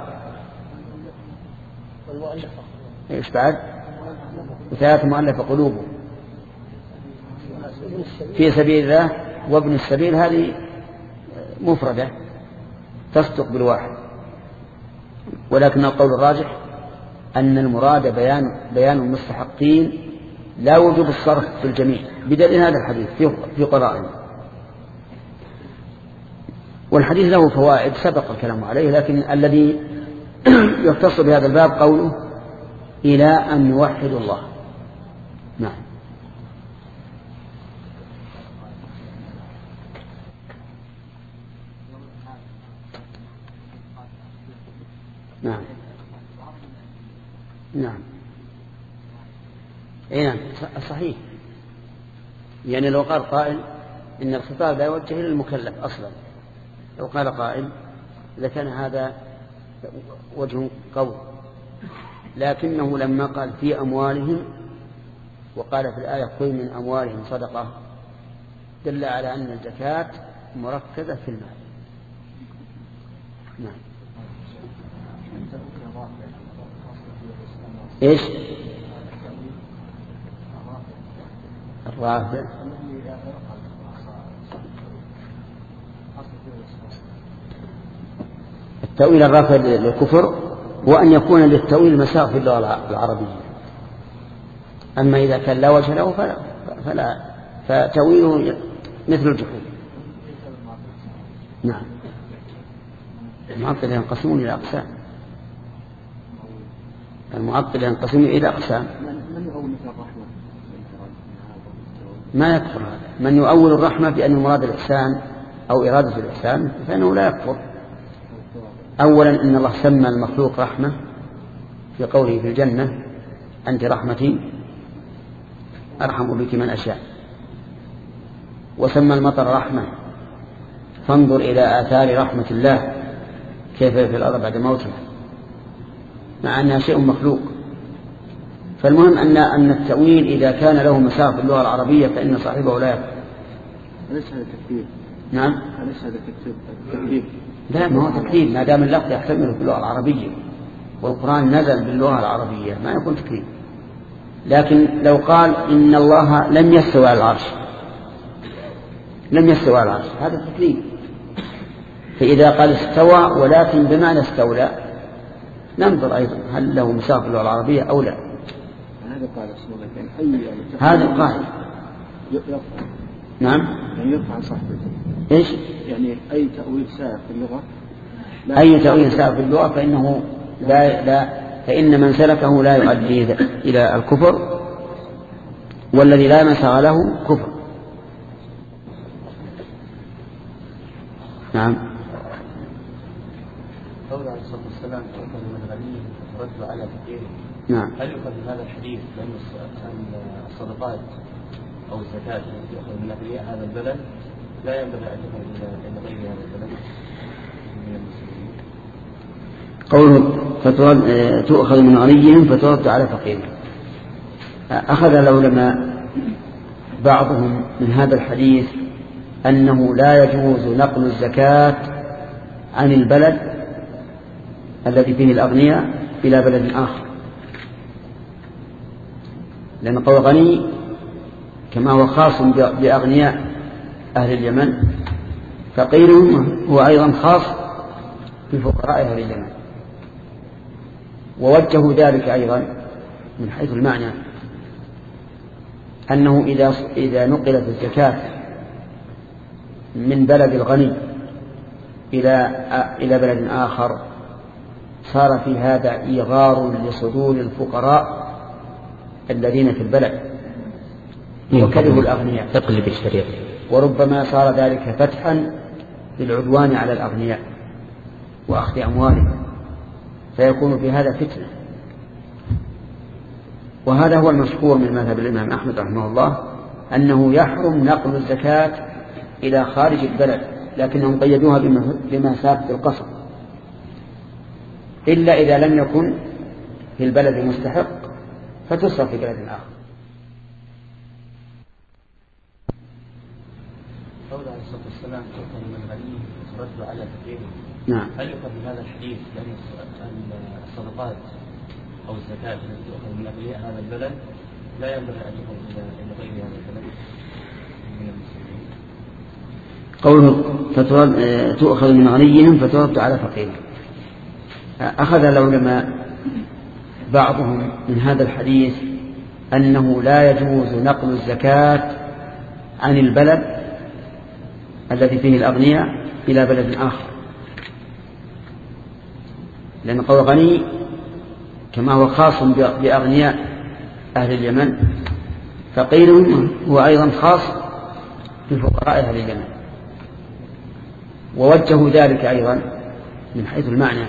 ايش بعد؟ وثلاث مؤلفة قلوبهم في سبيل الله وابن السبيل، هذه مفردة تصدق بالواحد، ولكن القول الراجح أن المراد بيان بيان المستحقين لا وجوب الصرف في الجميع، بدليل هذا الحديث في قرائن. والحديث له فوائد سبق الكلام عليه، لكن الذي يختص بهذا الباب قوله إلى أن يوحدوا الله. نعم. نعم. نعم. اي نعم صحيح. يعني لو قال قائل إن الخطاب لا يوجه إلى المكلف أصلا، لو قال قائل لكان هذا وجه قول، لكنه لما قال في أموالهم وقال في الآية خذ من أموالهم صدقة دل على أن الزكاة مركزة في المال. نعم. إيش الرافع؟ التأويل الرافع للكفر هو أن يكون للتأويل مساغ في اللغة العربية، أما إذا كان لا وجه له فلا, فلا فتأويله مثل الجحود. نعم. المعطل ينقسمون إلى أقسام. المعطل ينقسم إلى أقسام. ما يكفر هذا. من يؤول الرحمة بأن المراد الإحسان أو إرادة الإحسان فإنه لا يكفر. أولا إن الله سمى المخلوق رحمة في قوله في الجنة أنت رحمتي أرحم بك من أشاء، وسمى المطر رحمة فانظر إلى آثار رحمة الله كيف في الأرض بعد موتها، مع أنها شيء مخلوق. فالمهم أن أن التأويل إذا كان له مساق في اللغة العربية فإن صاحبه لا يكفر. أليس هذا تكذيب؟ نعم. أليس هذا تكذيب؟ لا، ما هو تكذيب ما دام اللفظ يحتمل في اللغة العربية والقرآن نزل باللغة العربية ما يكون تكذيب. لكن لو قال إن الله لم يستوى على العرش لم يستوى على العرش هذا تكذيب. فإذا قال استوى ولكن بمعنى استولى ننظر أيضا هل له مساق في اللغة العربية أو لا. هذا قال يعني هذا القائل يرفع. نعم. يعني يرفع عن صاحبه. إيش؟ يعني أي تأويل سائغ في اللغة. أي تأويل سائغ في اللغة فإنه لا لا فإن من سلكه لا يؤدي إلى الكفر، والذي لا مساغ له كفر. نعم. قول عليه الصلاة والسلام تؤخذ من غني ترد على فقير. نعم. هل يؤخذ من هذا الحديث بأن الصدقات أو الزكاة التي تؤخذ من أغنياء هذا البلد لا ينبغي أن تكون إلى غير هذا البلد من المسلمين؟ قوله تؤخذ من غنيهم فترد على فقيرهم، أخذ العلماء بعضهم من هذا الحديث أنه لا يجوز نقل الزكاة عن البلد الذي فيه الأغنياء إلى بلد آخر، لأن قول غني كما هو خاص بأغنياء أهل اليمن فقيرهم هو أيضا خاص بفقراء أهل اليمن. ووجهوا ذلك أيضا من حيث المعنى أنه إذا إذا نقلت الزكاة من بلد الغني إلى إلى بلد آخر صار في هذا إيغار لصدور الفقراء الذين في البلد وكرهوا الأغنياء، تقلب الشريعة، وربما صار ذلك فتحا للعدوان على الأغنياء وأخذ أموالهم، فيكون في هذا فتنة. وهذا هو المشهور من مذهب الإمام أحمد رحمه الله أنه يحرم نقل الزكاة إلى خارج البلد، لكنهم قيدوها بمسافة القصر، إلا إذا لم يكن في البلد مستحق فتصرف في بلد آخر. قول عليه الصلاة والسلام تؤخذ من الغني وترد على فقيره. نعم. هل يؤخذ من هذا الحديث لأن الصدقات أو الزكاة التي تؤخذ من أغنياء هذا البلد لا ينبغي أن تكون إلى غير هذا البلد من المسلمين؟ قوله تؤخذ من غنيهم فترد على فقيرهم، أخذ العلماء بعضهم من هذا الحديث أنه لا يجوز نقل الزكاة عن البلد الذي فيه الأغنياء إلى بلد آخر، لأن قول غني كما هو خاص بأغنياء أهل اليمن، فقير هو أيضا خاص بفقراء أهل اليمن. ووجهوا ذلك أيضا من حيث المعنى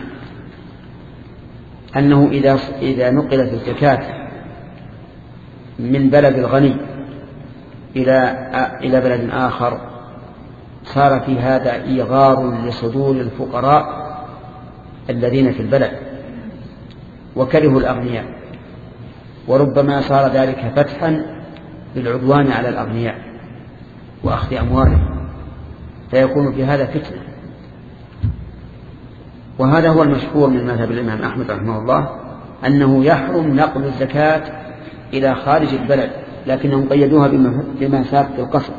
أنه إذا إذا نقلت الزكاة من بلد الغني إلى إلى بلد آخر صار في هذا إيغار لصدور الفقراء الذين في البلد وكرهوا الأغنياء، وربما صار ذلك فتحا للعدوان على الأغنياء وأخذ أموالهم، فيكون في هذا فتنة. وهذا هو المشهور من مذهب الإمام أحمد رحمه الله أنه يحرم نقل الزكاة إلى خارج البلد، لكنهم قيدوها بمثابة القصر،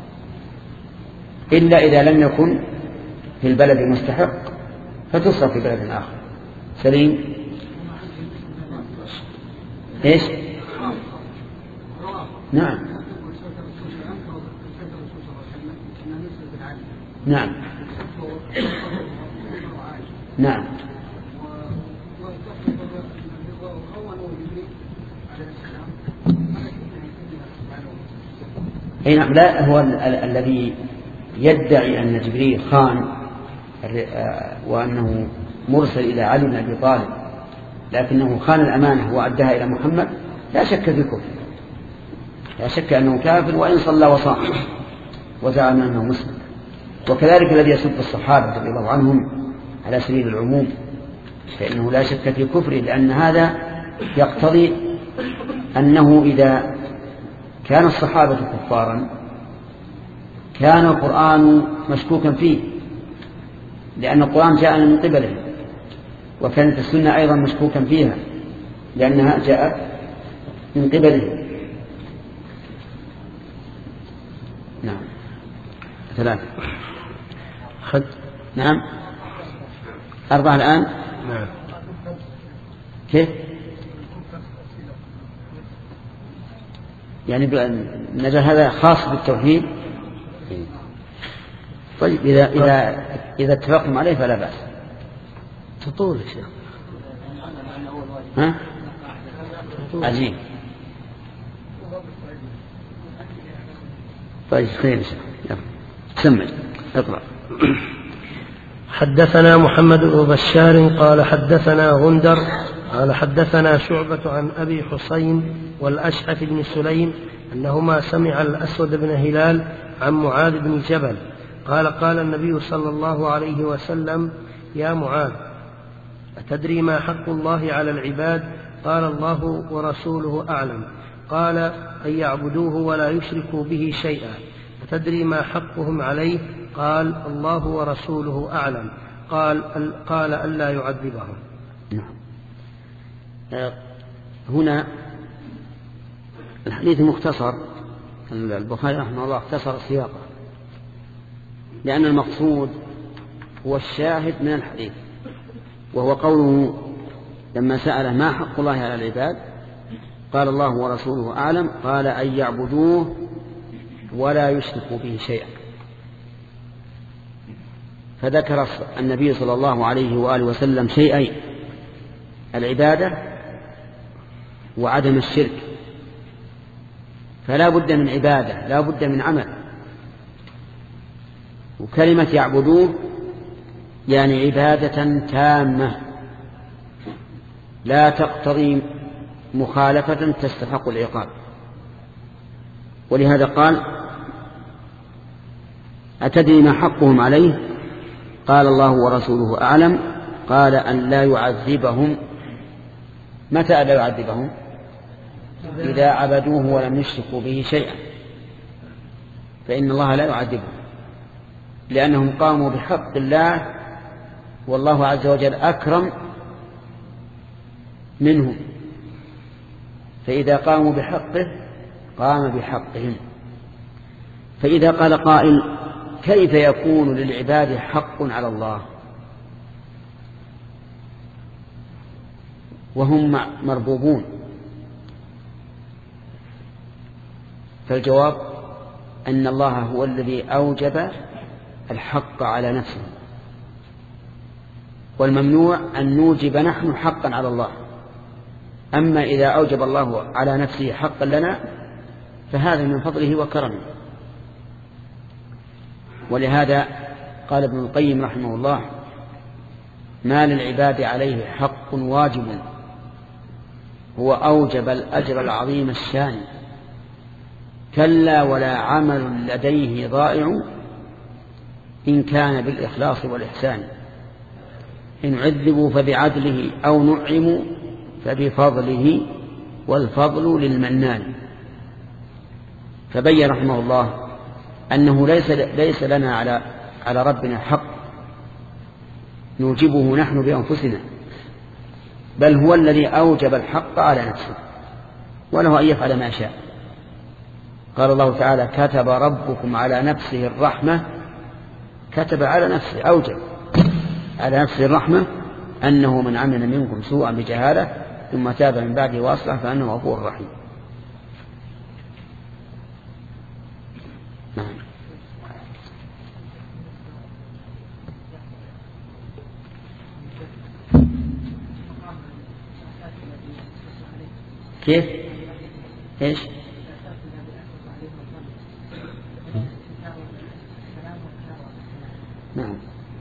إلا إذا لم يكن في البلد مستحق فتصرف في بلد آخر. سليم. إيش؟ نعم نعم نعم أي نعم. لا هو ال- ال- الذي يدعي أن جبريل خان وأنه مرسل إلى علي بن أبي طالب لكنه خان الأمانة وأداها إلى محمد لا شك في كفر، لا شك أنه كافر وإن صلى وصام وزعم أنه مسلم. وكذلك الذي يسب الصحابة رضي الله عنهم على سبيل العموم فإنه لا شك في كفره، لأن هذا يقتضي أنه إذا كان الصحابة كفارا كان القرآن مشكوكا فيه، لأن القرآن جاء من قبله، وكانت السنة أيضا مشكوكا فيها لأنها جاءت من قبله. نعم. ثلاثة. خد. نعم. أربعة الآن. نعم. كيف؟ يعني نجعل هذا خاص بالتوحيد. طيب إذا إذا إذا اتفقتم عليه فلا بأس. تطول يا شيخ. ها؟ عجيب. طيب خير إن شاء الله. سمع اقرأ. حدثنا محمد بن بشار قال حدثنا غندر قال حدثنا شعبة عن أبي حسين والأشعث بن سليم أنهما سمع الأسود بن هلال عن معاذ بن جبل قال قال النبي صلى الله عليه وسلم يا معاذ أتدري ما حق الله على العباد؟ قال الله ورسوله أعلم. قال أن يعبدوه ولا يشركوا به شيئا. أتدري ما حقهم عليه؟ قال الله ورسوله أعلم. قال قال ألا يعذبهم. هنا الحديث مختصر، البخاري رحمه الله اختصر سياقه لأن المقصود هو الشاهد من الحديث، وهو قوله لما سأله ما حق الله على العباد قال الله ورسوله أعلم. قال أن يعبدوه ولا يشركوا به شيئا. فذكر النبي صلى الله عليه وآله وسلم شيئين: العبادة وعدم الشرك. فلا بد من عبادة، لا بد من عمل. وكلمة يعبدوه يعني عبادة تامة لا تقتضي مخالفة تستحق العقاب. ولهذا قال أتدري ما حقهم عليه؟ قال الله ورسوله أعلم. قال أن لا يعذبهم. متى لا يعذبهم؟ إذا عبدوه ولم يشركوا به شيئا، فإن الله لا يعذبهم، لأنهم قاموا بحق الله، والله عز وجل أكرم منهم، فإذا قاموا بحقه قام بحقهم. فإذا قال قائل: كيف يكون للعباد حق على الله وهم مربوبون؟ فالجواب أن الله هو الذي أوجب الحق على نفسه، والممنوع أن نوجب نحن حقا على الله. أما إذا أوجب الله على نفسه حقا لنا فهذا من فضله وكرمه. ولهذا قال ابن القيم رحمه الله: ما للعباد عليه حق واجب هو أوجب الأجر العظيم الشان، كلا ولا عمل لديه ضائع إن كان بالإخلاص والإحسان، إن عذبوا فبعدله أو نعموا فبفضله والفضل للمنان. فبين رحمه الله أنه ليس, ليس لنا على, على ربنا حق نوجبه نحن بأنفسنا، بل هو الذي أوجب الحق على نفسه، وله أن يفعل ما شاء. قال الله تعالى: كتب ربكم على نفسه الرحمة. كتب على نفسه، أوجب على نفسه الرحمة، أنه من عمل منكم سوءا بجهالة ثم تاب من بعده وأصلح فأنه غفور رحيم. نعم. كيف؟ إيش؟ نعم.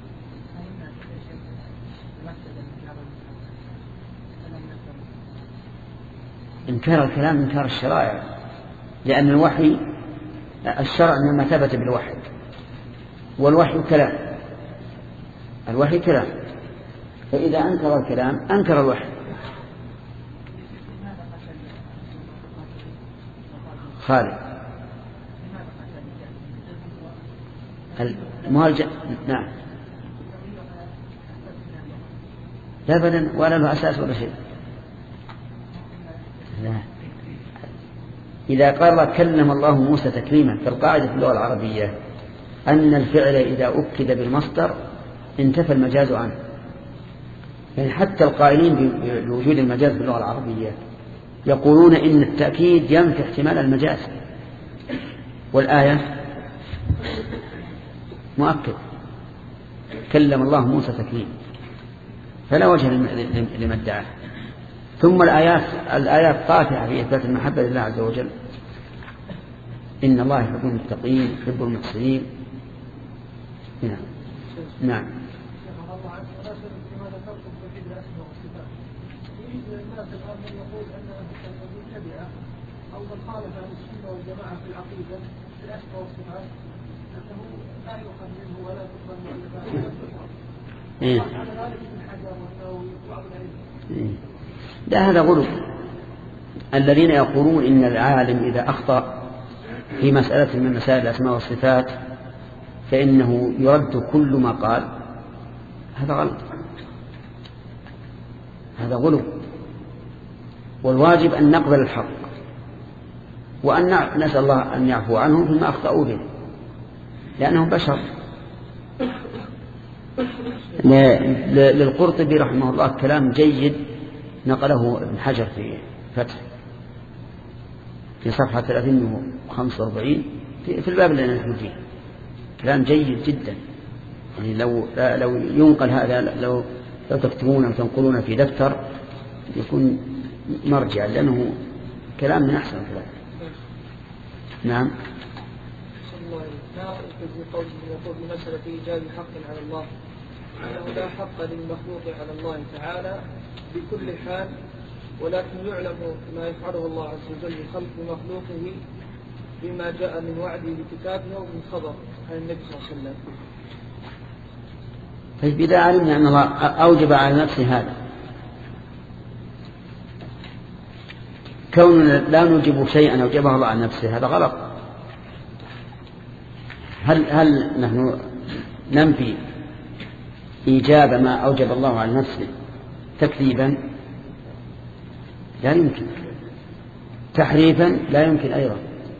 إنكار الكلام إنكار الشرائع، لأن الوحي الشرع مما ثبت بالوحي، والوحي كلام، الوحي كلام، فإذا أنكر الكلام أنكر الوحي. خالد المهاجر. نعم. لا بدن ولا له أساس ولا شيء. لا. إذا قال كلم الله موسى تكليما، فالقاعدة في اللغة العربية أن الفعل إذا أكد بالمصدر انتفى المجاز عنه. يعني حتى القائلين بوجود المجاز في اللغة العربية يقولون إن التأكيد ينفي احتمال المجاز، والآية مؤكد كلم الله موسى تكليما، فلا وجه لما ادعاه. ثم الآيات الآيات قاطعة في إثبات المحبة لله عز وجل: إن الله يحب المتقين يحب المحسنين. نعم. نعم. إيه. لا، هذا غلو. الذين يقولون إن العالم إذا أخطأ في مسألة من مسائل الأسماء والصفات فإنه يرد كل ما قال، هذا غلط، هذا غلو. والواجب أن نقبل الحق وأن نسأل الله أن يعفو عنهم فيما أخطأوا به، لأنهم بشر. للقرطبي رحمه الله كلام جيد نقله ابن حجر في فتح في صفحة ثلاثين وخمسة وأربعين في الباب اللي نحن فيه، كلام جيد جدا. يعني لو لو ينقل هذا، لو لو تكتبون وتنقلون في دفتر يكون مرجع، لأنه كلام من أحسن الكلام. نعم. يقول بمسألة إيجاد حق على الله أنه لا حق للمخلوق على الله تعالى بكل حال، ولكن يعلم ما يفعله الله عز وجل بخلق مخلوقه بما جاء من وعده بكتابه ومن خبر عن النبي صلى الله عليه وسلم. طيب إذا علمنا أن الله أوجب على نفسه هذا، فكوننا لا نوجب شيئا أوجبه الله عن نفسه هذا غلط. هل هل نحن ننفي إيجاب ما أوجب الله عن نفسه تكذيبا؟ لا يمكن. تحريفا لا يمكن أيضا.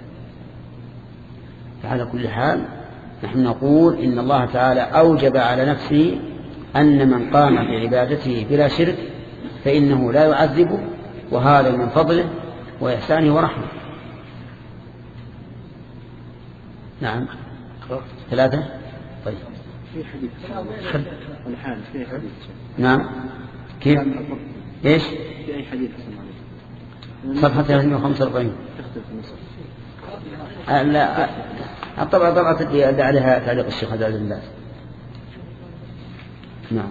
فعلى كل حال نحن نقول إن الله تعالى أوجب على نفسه أن من قام بعبادته بلا شرك فإنه لا يعذبه، وهذا من فضله وإحسانه ورحمه. نعم. ثلاثة. طيب. في حديث الحال في حديث. نعم. كيف؟ إيش؟ في أي حديث؟ صفحة ثلاثمائة وخمسة وأربعين. لا الطبعة طبعة اللي عليها تعليق الشيخ عبد الله. نعم.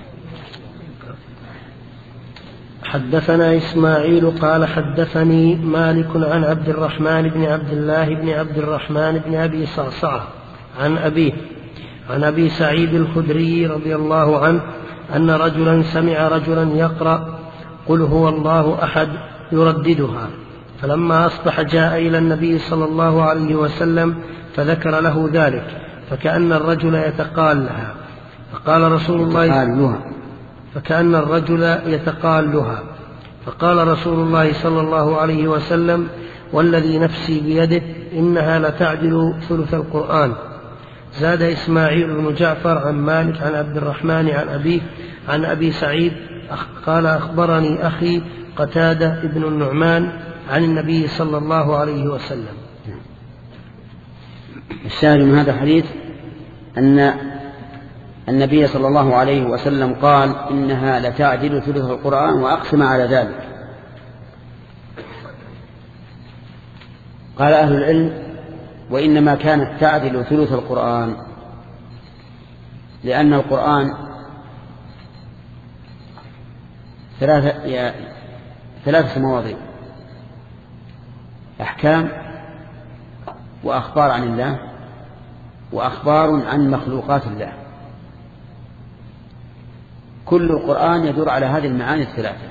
حدثنا إسماعيل قال حدثني مالك عن عبد الرحمن بن عبد الله بن عبد الرحمن بن أبي صعصعة عن أبيه عن أبي سعيد الخدري رضي الله عنه أن رجلا سمع رجلا يقرأ قل هو الله أحد يرددها، فلما أصبح جاء إلى النبي صلى الله عليه وسلم فذكر له ذلك، فكأن الرجل يتقالها، فقال رسول الله فكأن الرجل يتقالها فقال رسول الله صلى الله عليه وسلم والذي نفسي بيده إنها لتعدل ثلث القرآن. زاد إسماعيل بن جعفر عن مالك عن عبد الرحمن عن أبيه عن أبي سعيد قال أخبرني أخي قتادة ابن النعمان عن النبي صلى الله عليه وسلم. الشاهد من هذا الحديث أن النبي صلى الله عليه وسلم قال إنها لتعدل ثلث القرآن وأقسم على ذلك. قال أهل العلم وإنما كانت تعدل ثلث القرآن لأن القرآن ثلاثة ثلاثة مواضيع: أحكام وأخبار عن الله وأخبار عن مخلوقات الله. كل القرآن يدور على هذه المعاني الثلاثة.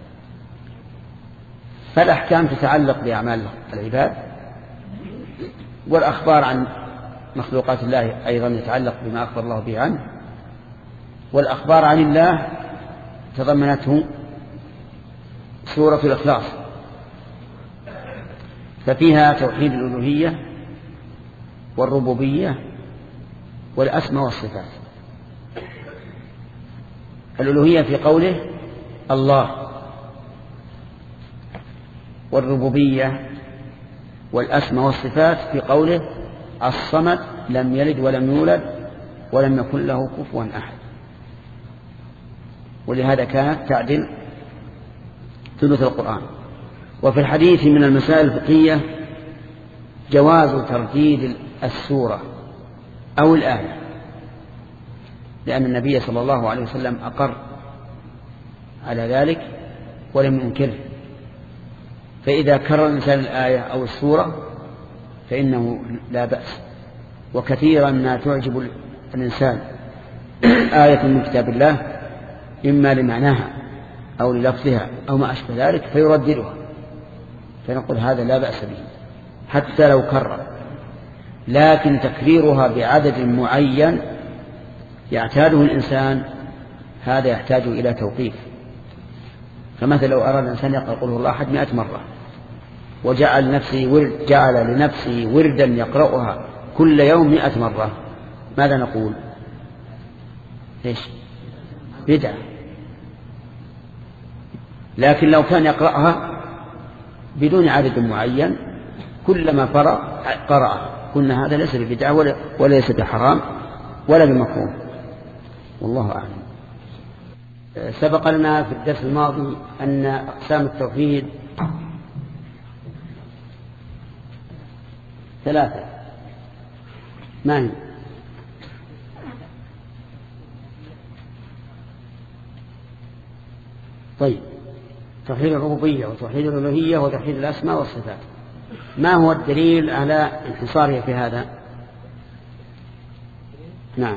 فالأحكام تتعلق بأعمال العباد، والأخبار عن مخلوقات الله أيضا يتعلق بما أخبر الله به عنه، والأخبار عن الله تضمنته سورة الإخلاص، ففيها توحيد الألوهية والربوبية والأسماء والصفات. الألوهية في قوله الله، والربوبية والأسماء والصفات في قوله الصمد لم يلد ولم يولد ولم يكن له كفوا أحد. ولهذا كانت تعدل ثلث القرآن. وفي الحديث من المسائل الفقهية جواز ترديد السورة أو الآية، لأن النبي صلى الله عليه وسلم أقر على ذلك ولم ينكره. فإذا كرر الإنسان الآية أو السورة فإنه لا بأس. وكثيرا ما تعجب الإنسان آية من كتاب الله إما لمعناها أو للفظها أو ما أشبه ذلك فيرددها، فنقول هذا لا بأس به حتى لو كرر. لكن تكريرها بعدد معين يعتاده الإنسان هذا يحتاج إلى توقيف. فمثلا لو أراد الإنسان يقرأ قل هو الله أحد مئة مرة وجعل نفسه ورد جعل لنفسه وردا يقرأها كل يوم مئة مرة، ماذا نقول؟ إيش؟ بدعة. لكن لو كان يقرأها بدون عدد معين كلما فرغ قرأ، قلنا هذا ليس ببدعة وليس بحرام ولا بمكروه، والله أعلم. سبق لنا في الدرس الماضي أن أقسام التوحيد ثلاثة. ما هي؟ طيب، توحيد الربوبية وتوحيد الألوهية وتوحيد الأسماء والصفات. ما هو الدليل على انحصارها في هذا؟ نعم.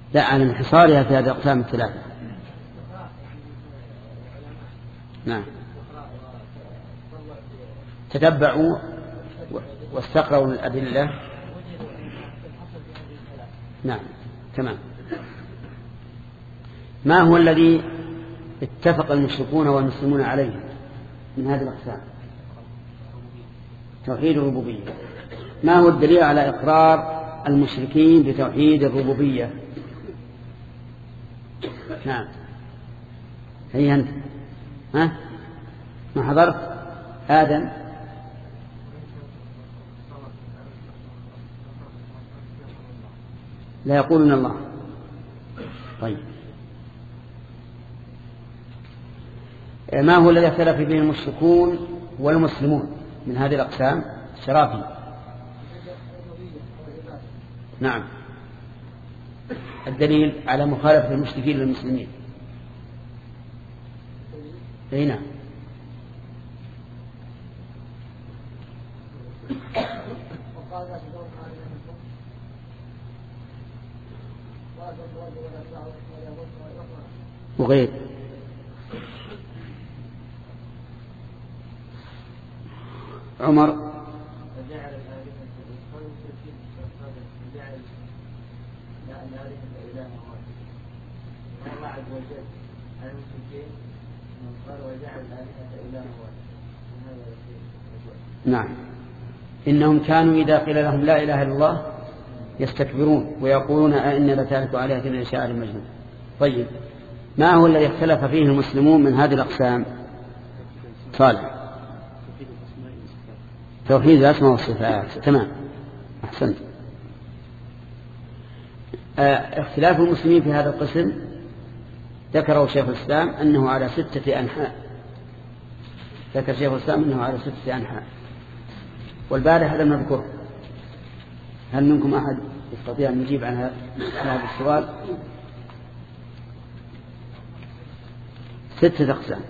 لا، على انحصارها في هذه الأقسام الثلاثة. نعم، تتبعوا واستقرأوا الأدلة. نعم تمام. ما هو الذي اتفق المشركون والمسلمون عليه من هذه الأقسام؟ توحيد الربوبية. ما هو الدليل على إقرار المشركين بتوحيد الربوبية؟ نعم، هي أنت ها ما حضرت آدم؟ لا يقولون الله. طيب، ما هو الذي اختلف به المشركون والمسلمون من هذه الأقسام؟ الشرافي. نعم، الدليل على مخالفة المشركين للمسلمين. هنا وغير عمر نعم، إنهم كانوا إذا قيل لهم لا إله إلا الله يستكبرون ويقولون أئنا لتارك آلهتنا لشاعر مجنون. طيب، ما هو الذي اختلف فيه المسلمون من هذه الأقسام؟ صالح، توحيد الأسماء والصفات. تمام، أحسنت. اه اختلاف المسلمين في هذا القسم ذكره شيخ الإسلام أنه على ستة أنحاء. ذكر شيخ الإسلام أنه على ستة أنحاء، والبارح لم نذكره. هل منكم أحد يستطيع أن يجيب عن هذا السؤال؟ ستة أقسام.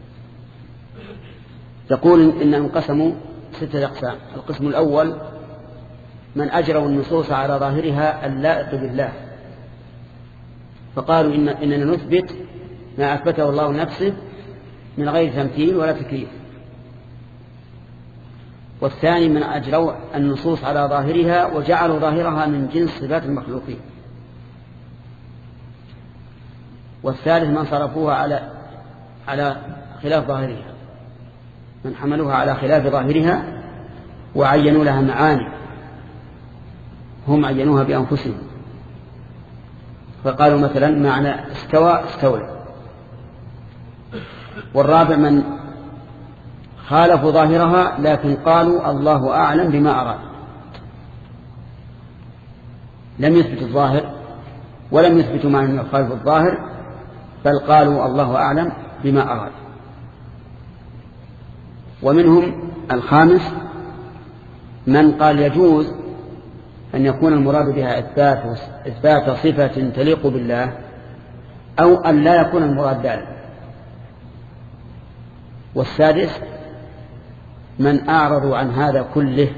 يقول إن انقسموا ستة أقسام. القسم الأول من أجروا النصوص على ظاهرها اللائق بالله، فقالوا إن إننا نثبت ما أثبته الله نفسه من غير تمثيل ولا تكييف. والثاني من أجروا النصوص على ظاهرها وجعلوا ظاهرها من جنس صفات المخلوقين. والثالث من صرفوها على على خلاف ظاهرها، من حملوها على خلاف ظاهرها وعينوا لها معاني هم عينوها بأنفسهم، فقالوا مثلا معنى استوى استولى. والرابع من خالفوا ظاهرها لكن قالوا الله أعلم بما أراد، لم يثبتوا الظاهر ولم يثبتوا معنى يخالف الظاهر، بل قالوا الله أعلم بما أراد. ومنهم الخامس من قال يجوز أن يكون المراد بها إثبات, إثبات صفة تليق بالله أو أن لا يكون المراد ذلك. والسادس من أعرضوا عن هذا كله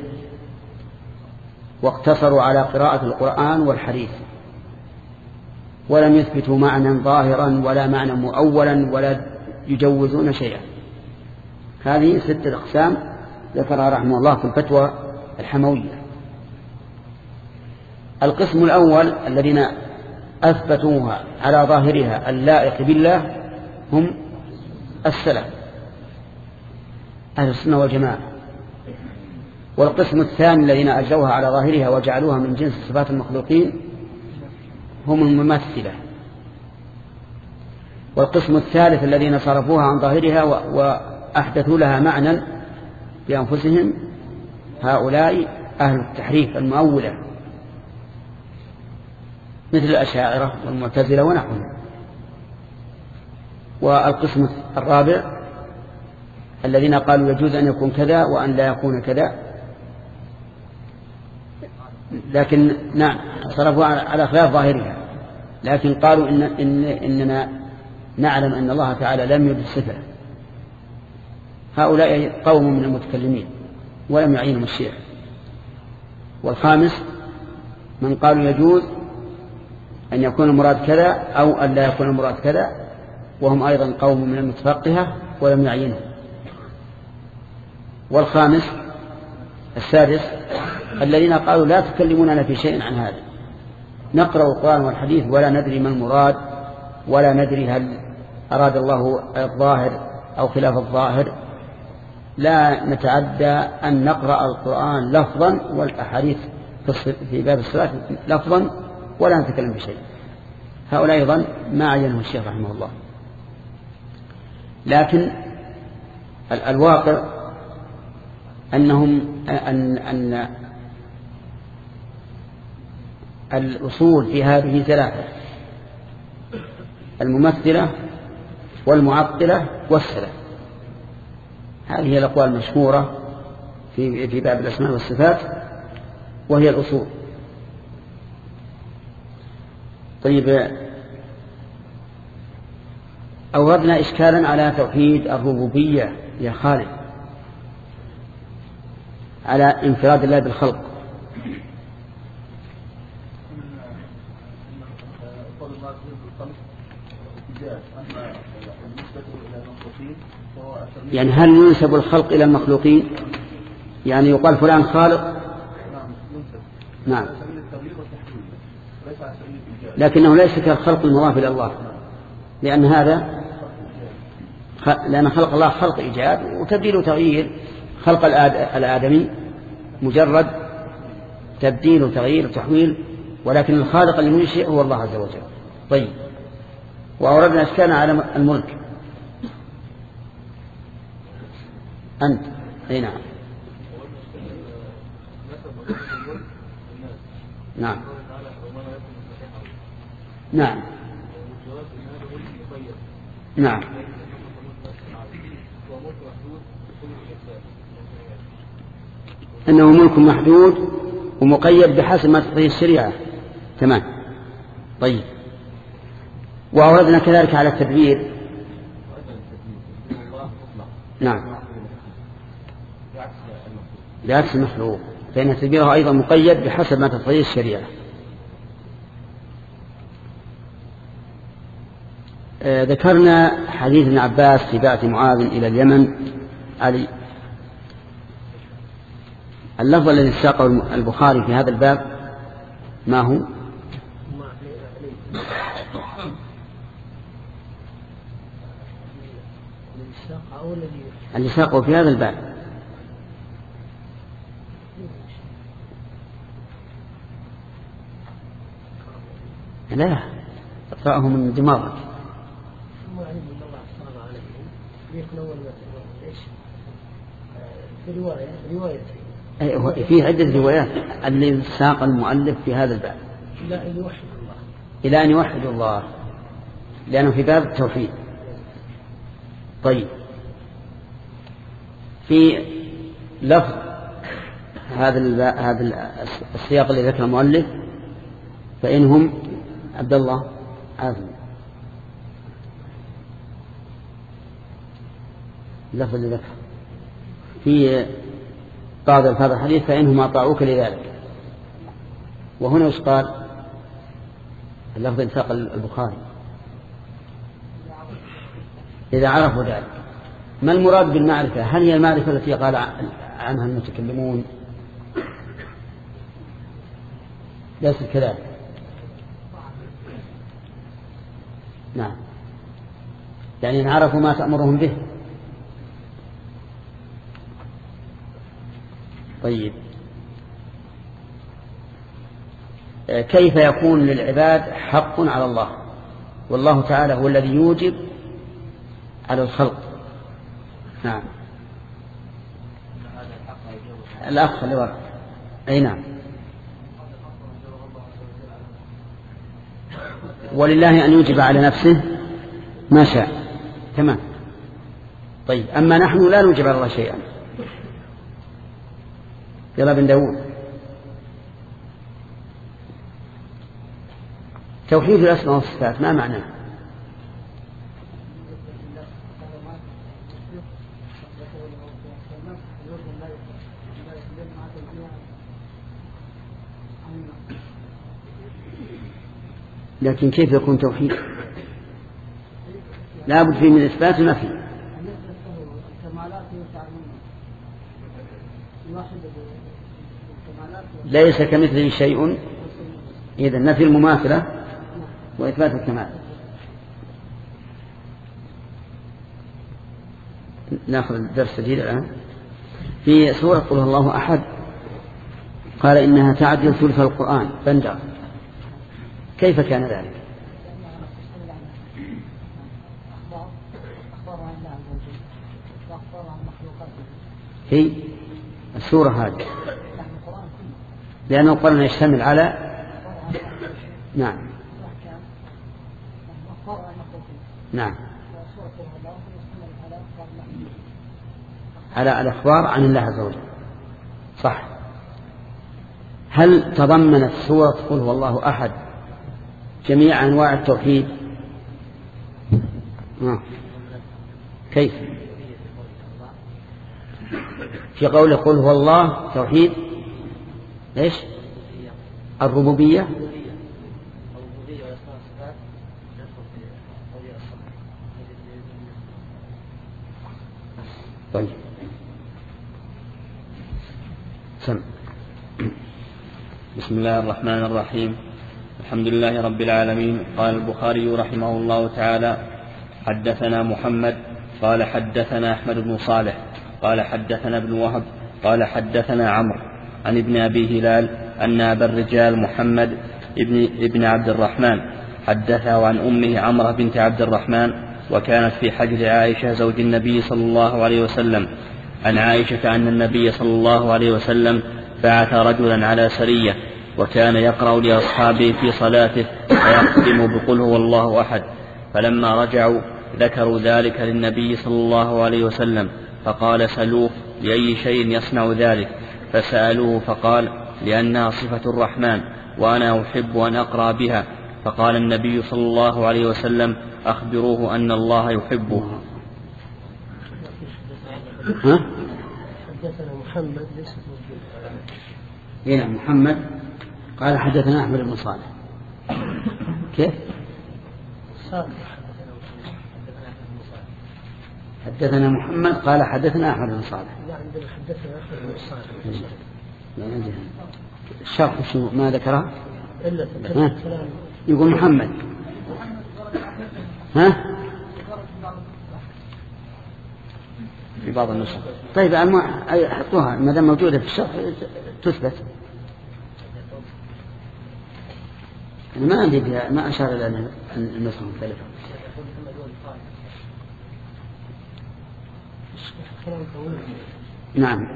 واقتصروا على قراءة القرآن والحديث ولم يثبتوا معنى ظاهرا ولا معنى مؤولا ولا يجوزون شيئا. هذه ستة أقسام ذكرها رحمه الله في الفتوى الحموية. القسم الأول الذين أثبتوها على ظاهرها اللائق بالله هم السلف أهل السنة والجماعة. والقسم الثاني الذين أجروها على ظاهرها وجعلوها من جنس صفات المخلوقين هم الممثلة. والقسم الثالث الذين صرفوها عن ظاهرها وأحدثوا لها معنى بأنفسهم هؤلاء أهل التحريف المؤولة مثل الأشاعرة والمعتزلة ونحوهم. والقسم الرابع الذين قالوا يجوز أن يكون كذا وأن لا يكون كذا، لكن نعم صرفوا على خلاف ظاهرها، لكن قالوا إن إن إننا نعلم أن الله تعالى لم يجد صفة. هؤلاء قوم من المتكلمين ولم يعينهم الشيخ. والخامس من قالوا يجوز أن يكون المراد كذا أو أن لا يكون المراد كذا، وهم أيضا قوم من المتفقهة ولم يعينوا. والخامس السادس الذين قالوا لا تكلموننا في شيء عن هذا، نقرأ القرآن والحديث ولا ندري ما المراد، ولا ندري هل أراد الله الظاهر أو خلاف الظاهر، لا نتعدى أن نقرأ القرآن لفظا والأحاديث في باب الصلاة لفظا ولا نتكلم بشيء. هؤلاء أيضا ما عينه الشيخ رحمه الله. لكن الواقع أنهم أن, أن الأصول في هذه ثلاثة: الممثلة والمعطلة والسلف. هذه هي الأقوال المشهورة في في باب الأسماء والصفات، وهي الأصول. طيب، أوردنا إشكالا على توحيد الربوبية يا خالد، على انفراد الله بالخلق. يعني هل ينسب الخلق إلى المخلوقين؟ يعني يقال فلان خالق؟ نعم، لكنه ليس كالخلق المضاف إلى الله، لأن هذا لأن خلق الله خلق إيجاد وتبديل وتغيير. خلق الآدمي مجرد تبديل وتغيير وتحويل، ولكن الخالق اللي ينشئ هو الله عز وجل. طيب، وأوردنا إشكالا على الملك. أنت أي نعم نعم نعم نعم أنه ملك محدود ومقيد بحسب ما تقتضيه الشريعة. تمام. طيب، وأوردنا كذلك على التدبير. نعم، بعكس المخلوق، فإن تدبيره أيضا مقيد بحسب ما تقتضيه الشريعة. آه ذكرنا حديث ابن عباس في بعث معاذ إلى اليمن علي. اللفظ الذي ساقه البخاري في هذا الباب ما هو؟ اللي ساقه في هذا الباب لا اقرأه من دماغك. في عدة روايات اللي ساق المؤلف في هذا الباب إلى أن يوحد الله، إلى أن يوحد الله، لأنه في باب التوحيد. طيب، في لفظ هذا هذا السياق الذي ذكر المؤلف فإنهم عبد الله عازم، اللفظ اللي ذكر في بعض الفاظ الحديث فإنهم أطاعوك لذلك. وهنا ايش قال؟ اللفظ انساق البخاري إذا عرفوا ذلك. ما المراد بالمعرفة؟ هل هي المعرفة التي قال عنها المتكلمون؟ ليس كذلك. نعم، يعني إن عرفوا ما تأمرهم به. طيب، كيف يكون للعباد حق على الله والله تعالى هو الذي يوجب على الخلق؟ نعم، الأخ اللي ورد. أي نعم، ولله أن يوجب على نفسه ما شاء. تمام. طيب، أما نحن لا نوجب على الله شيئا. يلا بن داود. توحيد الأسماء والصفات ما معناه؟ لكن كيف يكون توحيد؟ لا بد فيه من إثبات ونفي. ليس كمثله شيء، إذا نفي المماثلة وإثبات الكمال. نأخذ الدرس الجديد الآن في سورة قل هو الله أحد. قال إنها تعدل ثلث القرآن بندر. كيف كان ذلك؟ هي السورة هذه لأن القرآن يشتمل على نعم نعم على الأخبار عن الله عز وجل. صح. هل تضمنت سورة قل هو الله أحد جميع أنواع التوحيد؟ آه. كيف؟ في قول قل هو الله توحيد ايش؟ الربوبية. طيب سم. بسم الله الرحمن الرحيم. الحمد لله رب العالمين. قال البخاري رحمه الله تعالى: حدثنا محمد قال حدثنا أحمد بن صالح قال حدثنا ابن وهب قال حدثنا عمرو عن ابن أبي هلال أن أبا الرجال محمد ابن, ابن عبد الرحمن حدثه عن أمه عمرة بنت عبد الرحمن، وكانت في حجر عائشة زوج النبي صلى الله عليه وسلم، عن عائشة أن النبي صلى الله عليه وسلم بعث رجلا على سرية، وكان يقرأ لأصحابه في صلاته ويختم بقل هو الله أحد. فلما رجعوا ذكروا ذلك للنبي صلى الله عليه وسلم، فقال: سلوه لأي شيء يصنع ذلك؟ فسألوه فقال: لأنها صفة الرحمن وأنا أحب أن أقرأ بها. فقال النبي صلى الله عليه وسلم: أخبروه أن الله يحبه. ها؟ حدثنا محمد ليس موجود. هنا محمد قال حدثنا أحمد بن صالح. كيف؟ حدثنا محمد قال حدثنا أحمد بن صالح. لا عندنا حدثنا أحمد بن صالح. لا عندنا الشرح شو ما ذكره؟ إلا ها؟ يقول محمد. ها؟ في بعض النسخ. طيب حطوها ما دام موجودة في الشرح تثبت. أنا ما عندي بها، ما أشار إلى النسخة مختلفة. نعم.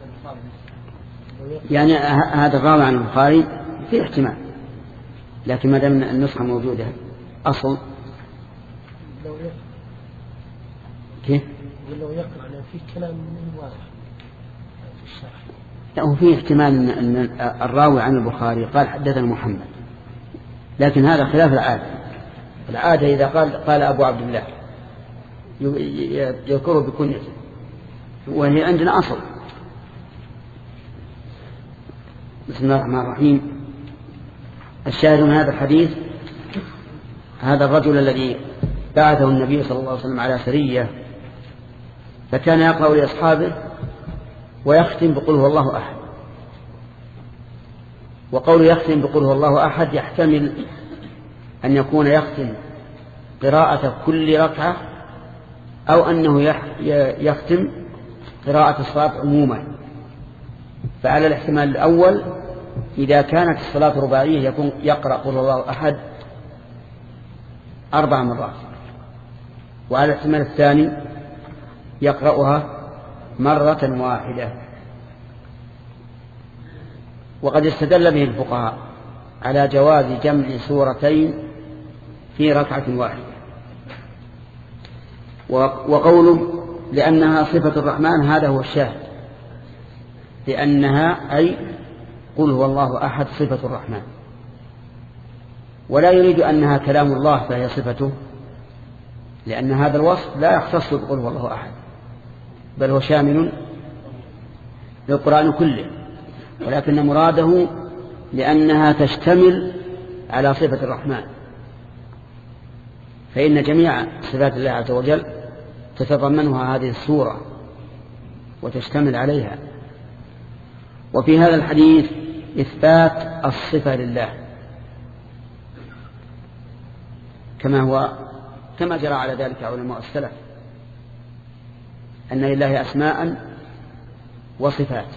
يعني هذا الراوي عن البخاري في احتمال، لكن ما دام النسخة موجودة أصل كيف؟ لو يقرأ في كلام من واضح في الشرح. لا، هو في احتمال أن الراوي عن البخاري قال حدثنا محمد، لكن هذا خلاف العادة. العادة إذا قال قال أبو عبد الله يذكره بكنيته، وهي عندنا أصل. بسم الله الرحمن الرحيم. الشاهد من هذا الحديث هذا الرجل الذي بعثه النبي صلى الله عليه وسلم على سرية، فكان يقرأ لأصحابه ويختم بقول هو الله أحد. وقول يختم بقول هو الله أحد يحتمل أن يكون يختم قراءة كل ركعة، أو أنه يختم قراءة الصلاة عموما. فعلى الاحتمال الأول إذا كانت الصلاة رباعية يكون يقرأ قل هو الله أحد أربع مرات، وعلى الاحتمال الثاني يقرأها مرة واحدة. وقد استدل به الفقهاء على جواز جمع سورتين في ركعة واحدة. وقوله لأنها صفة الرحمن هذا هو الشاهد، لأنها أي قل هو الله أحد صفة الرحمن، ولا يريد أنها كلام الله فهي صفته، لأن هذا الوصف لا يختص بقل هو الله أحد، بل هو شامل للقرآن كله، ولكن مراده لأنها تشتمل على صفة الرحمن فإن جميع صفات الله عز وجل تتضمنها هذه السورة وتشتمل عليها. وفي هذا الحديث إثبات الصفة لله كما هو كما جرى على ذلك علماء السلف، أن لله أسماء وصفات.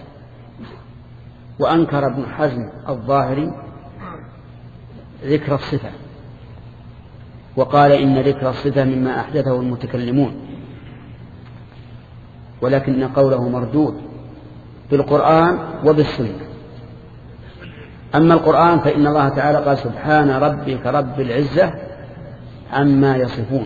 وأنكر ابن حزم الظاهري ذكر الصفة وقال إن ذكر الصفة مما أحدثه المتكلمون، ولكن قوله مردود بالقرآن وبالسنة. أما القرآن فإن الله تعالى قال سبحان ربك رب العزة عما يصفون،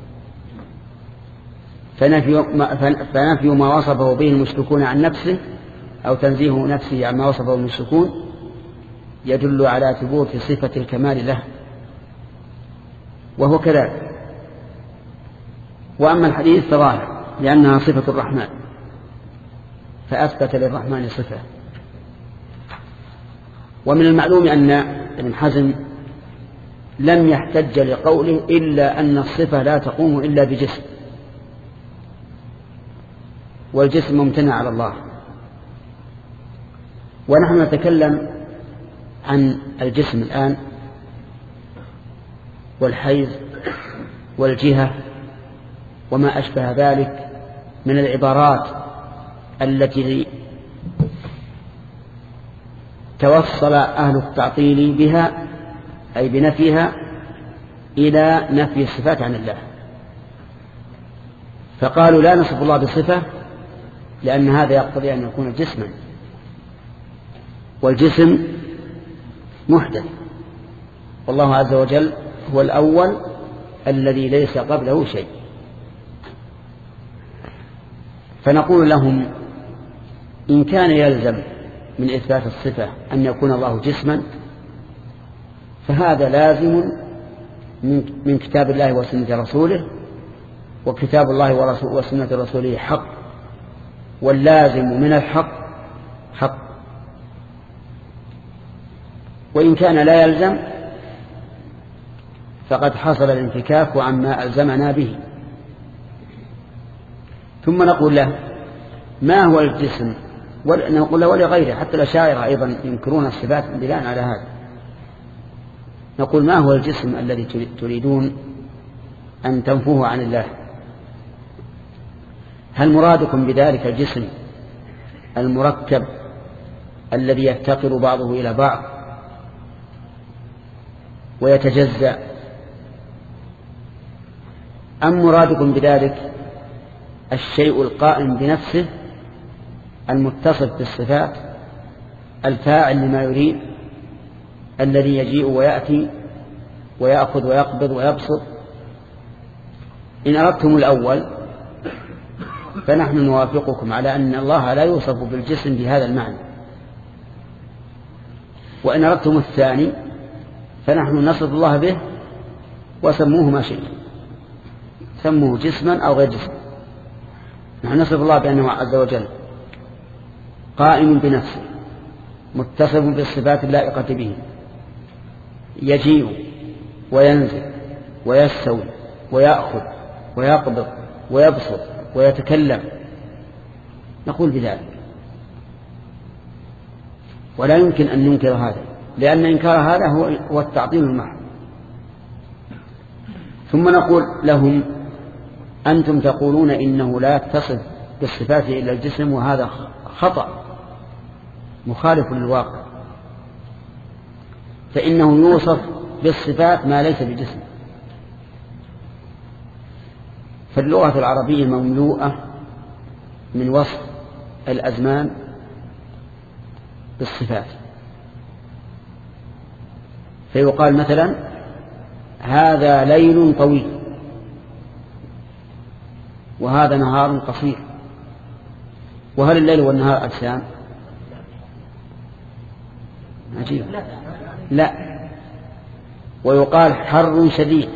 فنفي ما, فنفي ما وصفه به المشركون عن نفسه أو تنزيه نفسه عما وصفه المشركون يدل على ثبوت صفة الكمال له، وهو كذلك. وأما الحديث فظاهر لأنها صفة الرحمن فأثبت للرحمن صفة. ومن المعلوم أن ابن حزم لم يحتج لقوله إلا أن الصفة لا تقوم إلا بجسم، والجسم ممتنع على الله. ونحن نتكلم عن الجسم الآن والحيز والجهة وما أشبه ذلك من العبارات التي توصل أهل التعطيل بها أي بنفيها إلى نفي الصفات عن الله، فقالوا لا نصف الله بصفة لأن هذا يقتضي أن يكون جسما، والجسم محدث، والله عز وجل هو الأول الذي ليس قبله شيء. فنقول لهم إن كان يلزم من إثبات الصفة أن يكون الله جسما فهذا لازم من كتاب الله وسنة رسوله، وكتاب الله وسنة رسوله حق، واللازم من الحق حق. وإن كان لا يلزم فقد حصل الانفكاك عما ألزمنا به. ثم نقول له ما هو الجسم، ونقول له ولغيره، حتى الأشاعرة أيضا ينكرون الصفات بناء على هذا. نقول ما هو الجسم الذي تريدون أن تنفوه عن الله؟ هل مرادكم بذلك الجسم المركب الذي يفتقر بعضه إلى بعض ويتجزأ، أم مرادكم بذلك الشيء القائم بنفسه المتصف بالصفات الفاعل لما يريد الذي يجيء ويأتي ويأخذ ويقبض ويبسط؟ إن أردتم الأول فنحن نوافقكم على أن الله لا يوصف بالجسم بهذا المعنى، وإن أردتم الثاني فنحن نصف الله به وسموه ما شئتم، سموه جسما أو غير جسم. نحن نصف الله بأنه عز وجل قائم بنفسه متصف بالصفات اللائقة به، يجيء وينزل ويستوي ويأخذ ويقبض ويبسط ويتكلم، نقول بذلك، ولا يمكن أن ننكر هذا، لأن إنكار هذا هو التعطيل المحض. ثم نقول لهم أنتم تقولون إنه لا يتصف بالصفات إلا الجسم، وهذا خطأ مخالف للواقع، فإنه يوصف بالصفات ما ليس بجسم. فاللغة العربية مملوءة من وصف الأزمان بالصفات، فيقال مثلا هذا ليل طويل وهذا نهار قصير. وهل الليل والنهار أجسام؟ عجيب، لا. ويقال حر شديد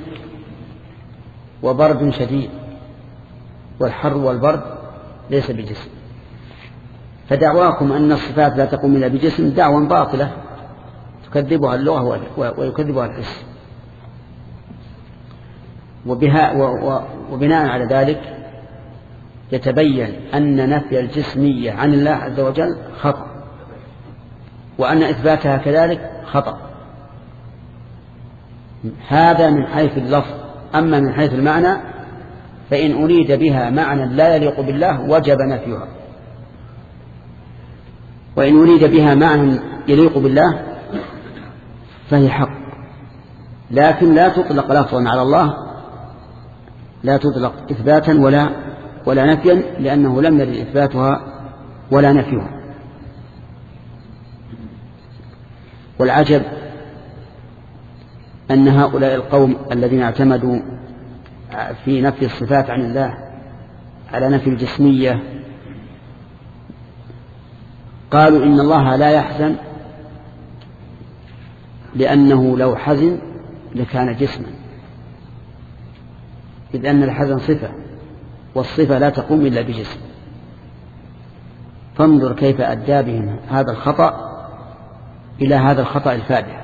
وبرد شديد، والحر والبرد ليس بجسم. فدعواكم أن الصفات لا تقوم إلا بجسم دعوة باطلة تكذبها اللغة ويكذبها الحس. وبها وبناء على ذلك يتبين أن نفي الجسمية عن الله عز وجل خطأ، وأن إثباتها كذلك خطأ. هذا من حيث اللفظ. أما من حيث المعنى فإن أريد بها معنى لا يليق بالله وجب نفيها، وإن أريد بها معنى يليق بالله فهي حق، لكن لا تطلق لفظا على الله، لا تطلق إثباتا ولا ولا نفيا، لأنه لم يرد إثباتها ولا نفيها. والعجب أن هؤلاء القوم الذين اعتمدوا في نفي الصفات عن الله على نفي الجسمية قالوا إن الله لا يحزن لأنه لو حزن لكان جسما، إذ أن الحزن صفة، والصفة لا تقوم إلا بجسم. فانظر كيف أدى بهم هذا الخطأ إلى هذا الخطأ الفادح.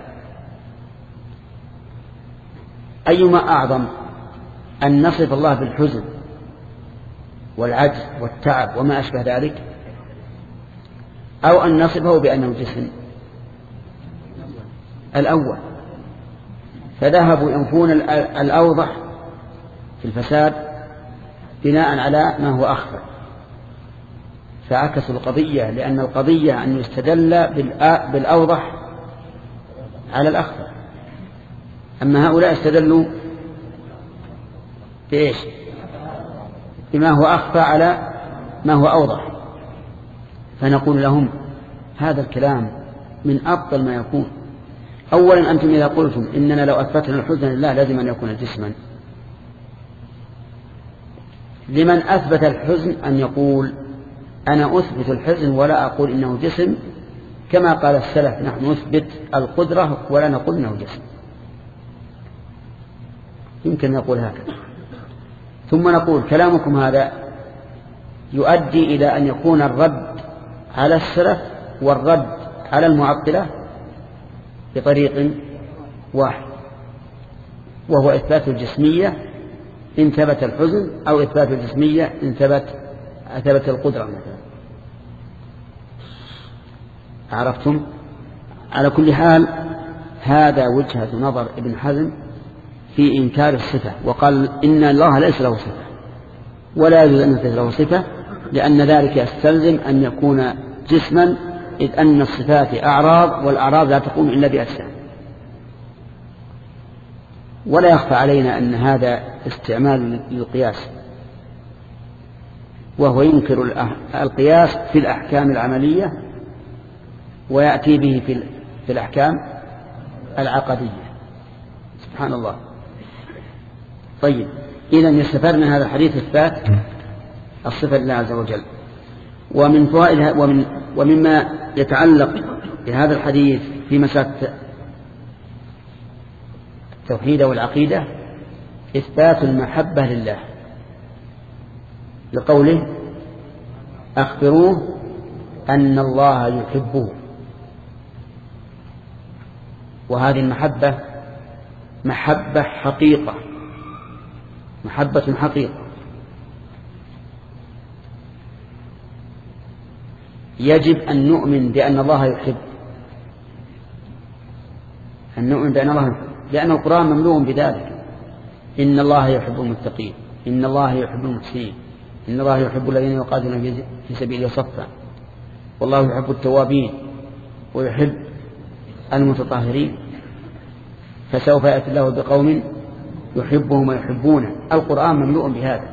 أيما أعظم أن نصف الله بالحزن والعجز والتعب وما أشبه ذلك، أو أن نصفه بأنه جسم؟ الأول. فذهبوا ينفون الأوضح في الفساد بناء على ما هو أخفى، فعكسوا القضية، لأن القضية أن يستدل بالأوضح على الأخفى. أما هؤلاء استدلوا بإيش؟ بما هو أخفى على ما هو أوضح. فنقول لهم هذا الكلام من أبطل ما يكون. أولا أنتم إذا قلتم إننا لو أثبتنا الحزن لله لازم أن يكون جسما، لمن أثبت الحزن أن يقول أنا أثبت الحزن ولا أقول إنه جسم، كما قال السلف نحن نثبت القدرة ولا نقول إنه جسم. يمكن نقول هكذا. ثم نقول كلامكم هذا يؤدي إلى أن يكون الرد على السلف والرد على المعطلة بطريق واحد، وهو إثبات الجسمية إن ثبت الحزن، أو إثبات الجسمية إن ثبت ثبت القدرة مثلا. عرفتم؟ على كل حال هذا وجهة نظر ابن حزم في إنكار الصفة، وقال إن الله ليس له صفة ولا يجوز أن يثبت له صفة، لأن ذلك يستلزم أن يكون جسما، إذ أن الصفات أعراض، والأعراض لا تقوم إلا بأجسام. ولا يخفى علينا أن هذا استعمال للقياس، وهو ينكر القياس في الأحكام العملية ويأتي به في الأحكام العقدية. سبحان الله. طيب، إذن يستفاد من هذا الحديث إثبات الصفة لله عز وجل. ومن فوائدها ومن ومما يتعلق بهذا الحديث في مسألة التوحيد والعقيدة إثبات المحبة لله، لقوله أخبروه أن الله يحبه. وهذه المحبة محبة حقيقة، محبة حقيقة، يجب أن نؤمن بأن الله يحب، أن نؤمن بأن الله يحب، لأن القرآن مملوء بذلك. إن الله يحب المتقين، إن الله يحب المحسنين، إن الله يحب الذين يقاتلون في سبيله صفا، والله يحب التوابين ويحب المتطهرين. فسوف يأتي الله بقوم يحبهم ويحبونه. القرآن مملوء بهذا.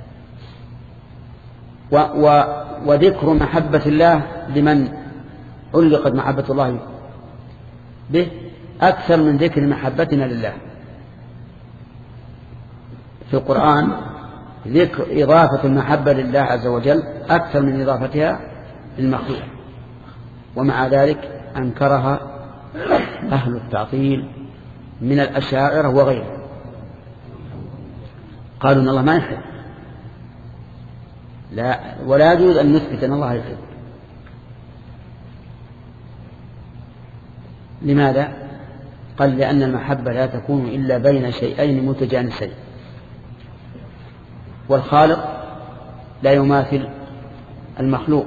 و و وذكر محبة الله لمن علقت محبة الله به أكثر من ذكر محبتنا لله. في القرآن ذكر إضافة المحبة لله عز وجل أكثر من إضافتها للمخلوق، ومع ذلك أنكرها أهل التعطيل من الأشاعرة وغيرهم. قالوا إن الله ما يحب، لا، ولا يجوز أن نثبت أن الله يحب. لماذا؟ قال لأن المحبة لا تكون إلا بين شيئين متجانسين. والخالق لا يماثل المخلوق.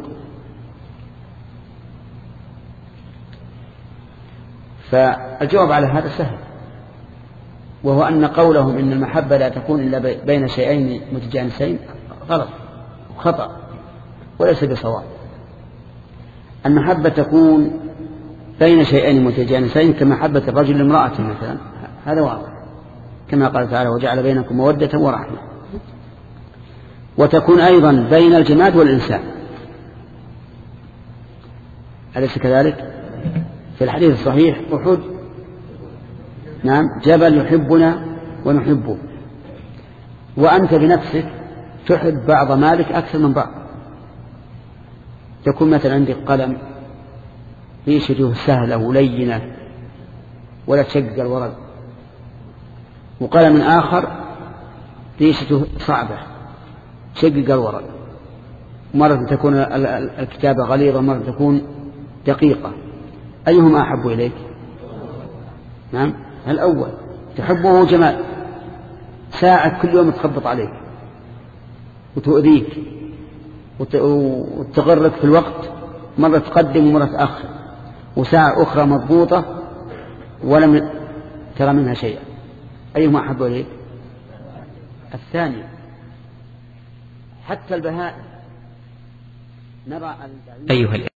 فالجواب على هذا سهل، وهو أن قولهم إن المحبة لا تكون إلا بين شيئين متجانسين غلط خطأ وليس بصواب. المحبة تكون بين شيئين متجانسين كمحبة الرجل لامرأة مثلا، هذا واضح كما قال تعالى وجعل بينكم مودة ورحمة. وتكون أيضا بين الجماد والإنسان، أليس كذلك؟ في الحديث الصحيح أحد نعم جبل يحبنا ونحبه، وأنت بنفسك تحب بعض مالك أكثر من بعض. تكون مثلا عندك قلم ريشته سهلة ولينة ولا تشقق الورق، وقلم آخر ريشته صعبة تشقق الورق، مرة تكون الكتابة غليظة مرة تكون دقيقة، أيهما أحب إليك؟ نعم الأول، تحبه جمال، ساعة كل يوم تخبط عليك وتؤذيك وتغرك في الوقت، مرة تقدم ومرة تأخر، وساعة أخرى مضبوطة ولم ترى منها شيئا، أيهما أحب إليك؟ الثاني. حتى البهائم نرى أيها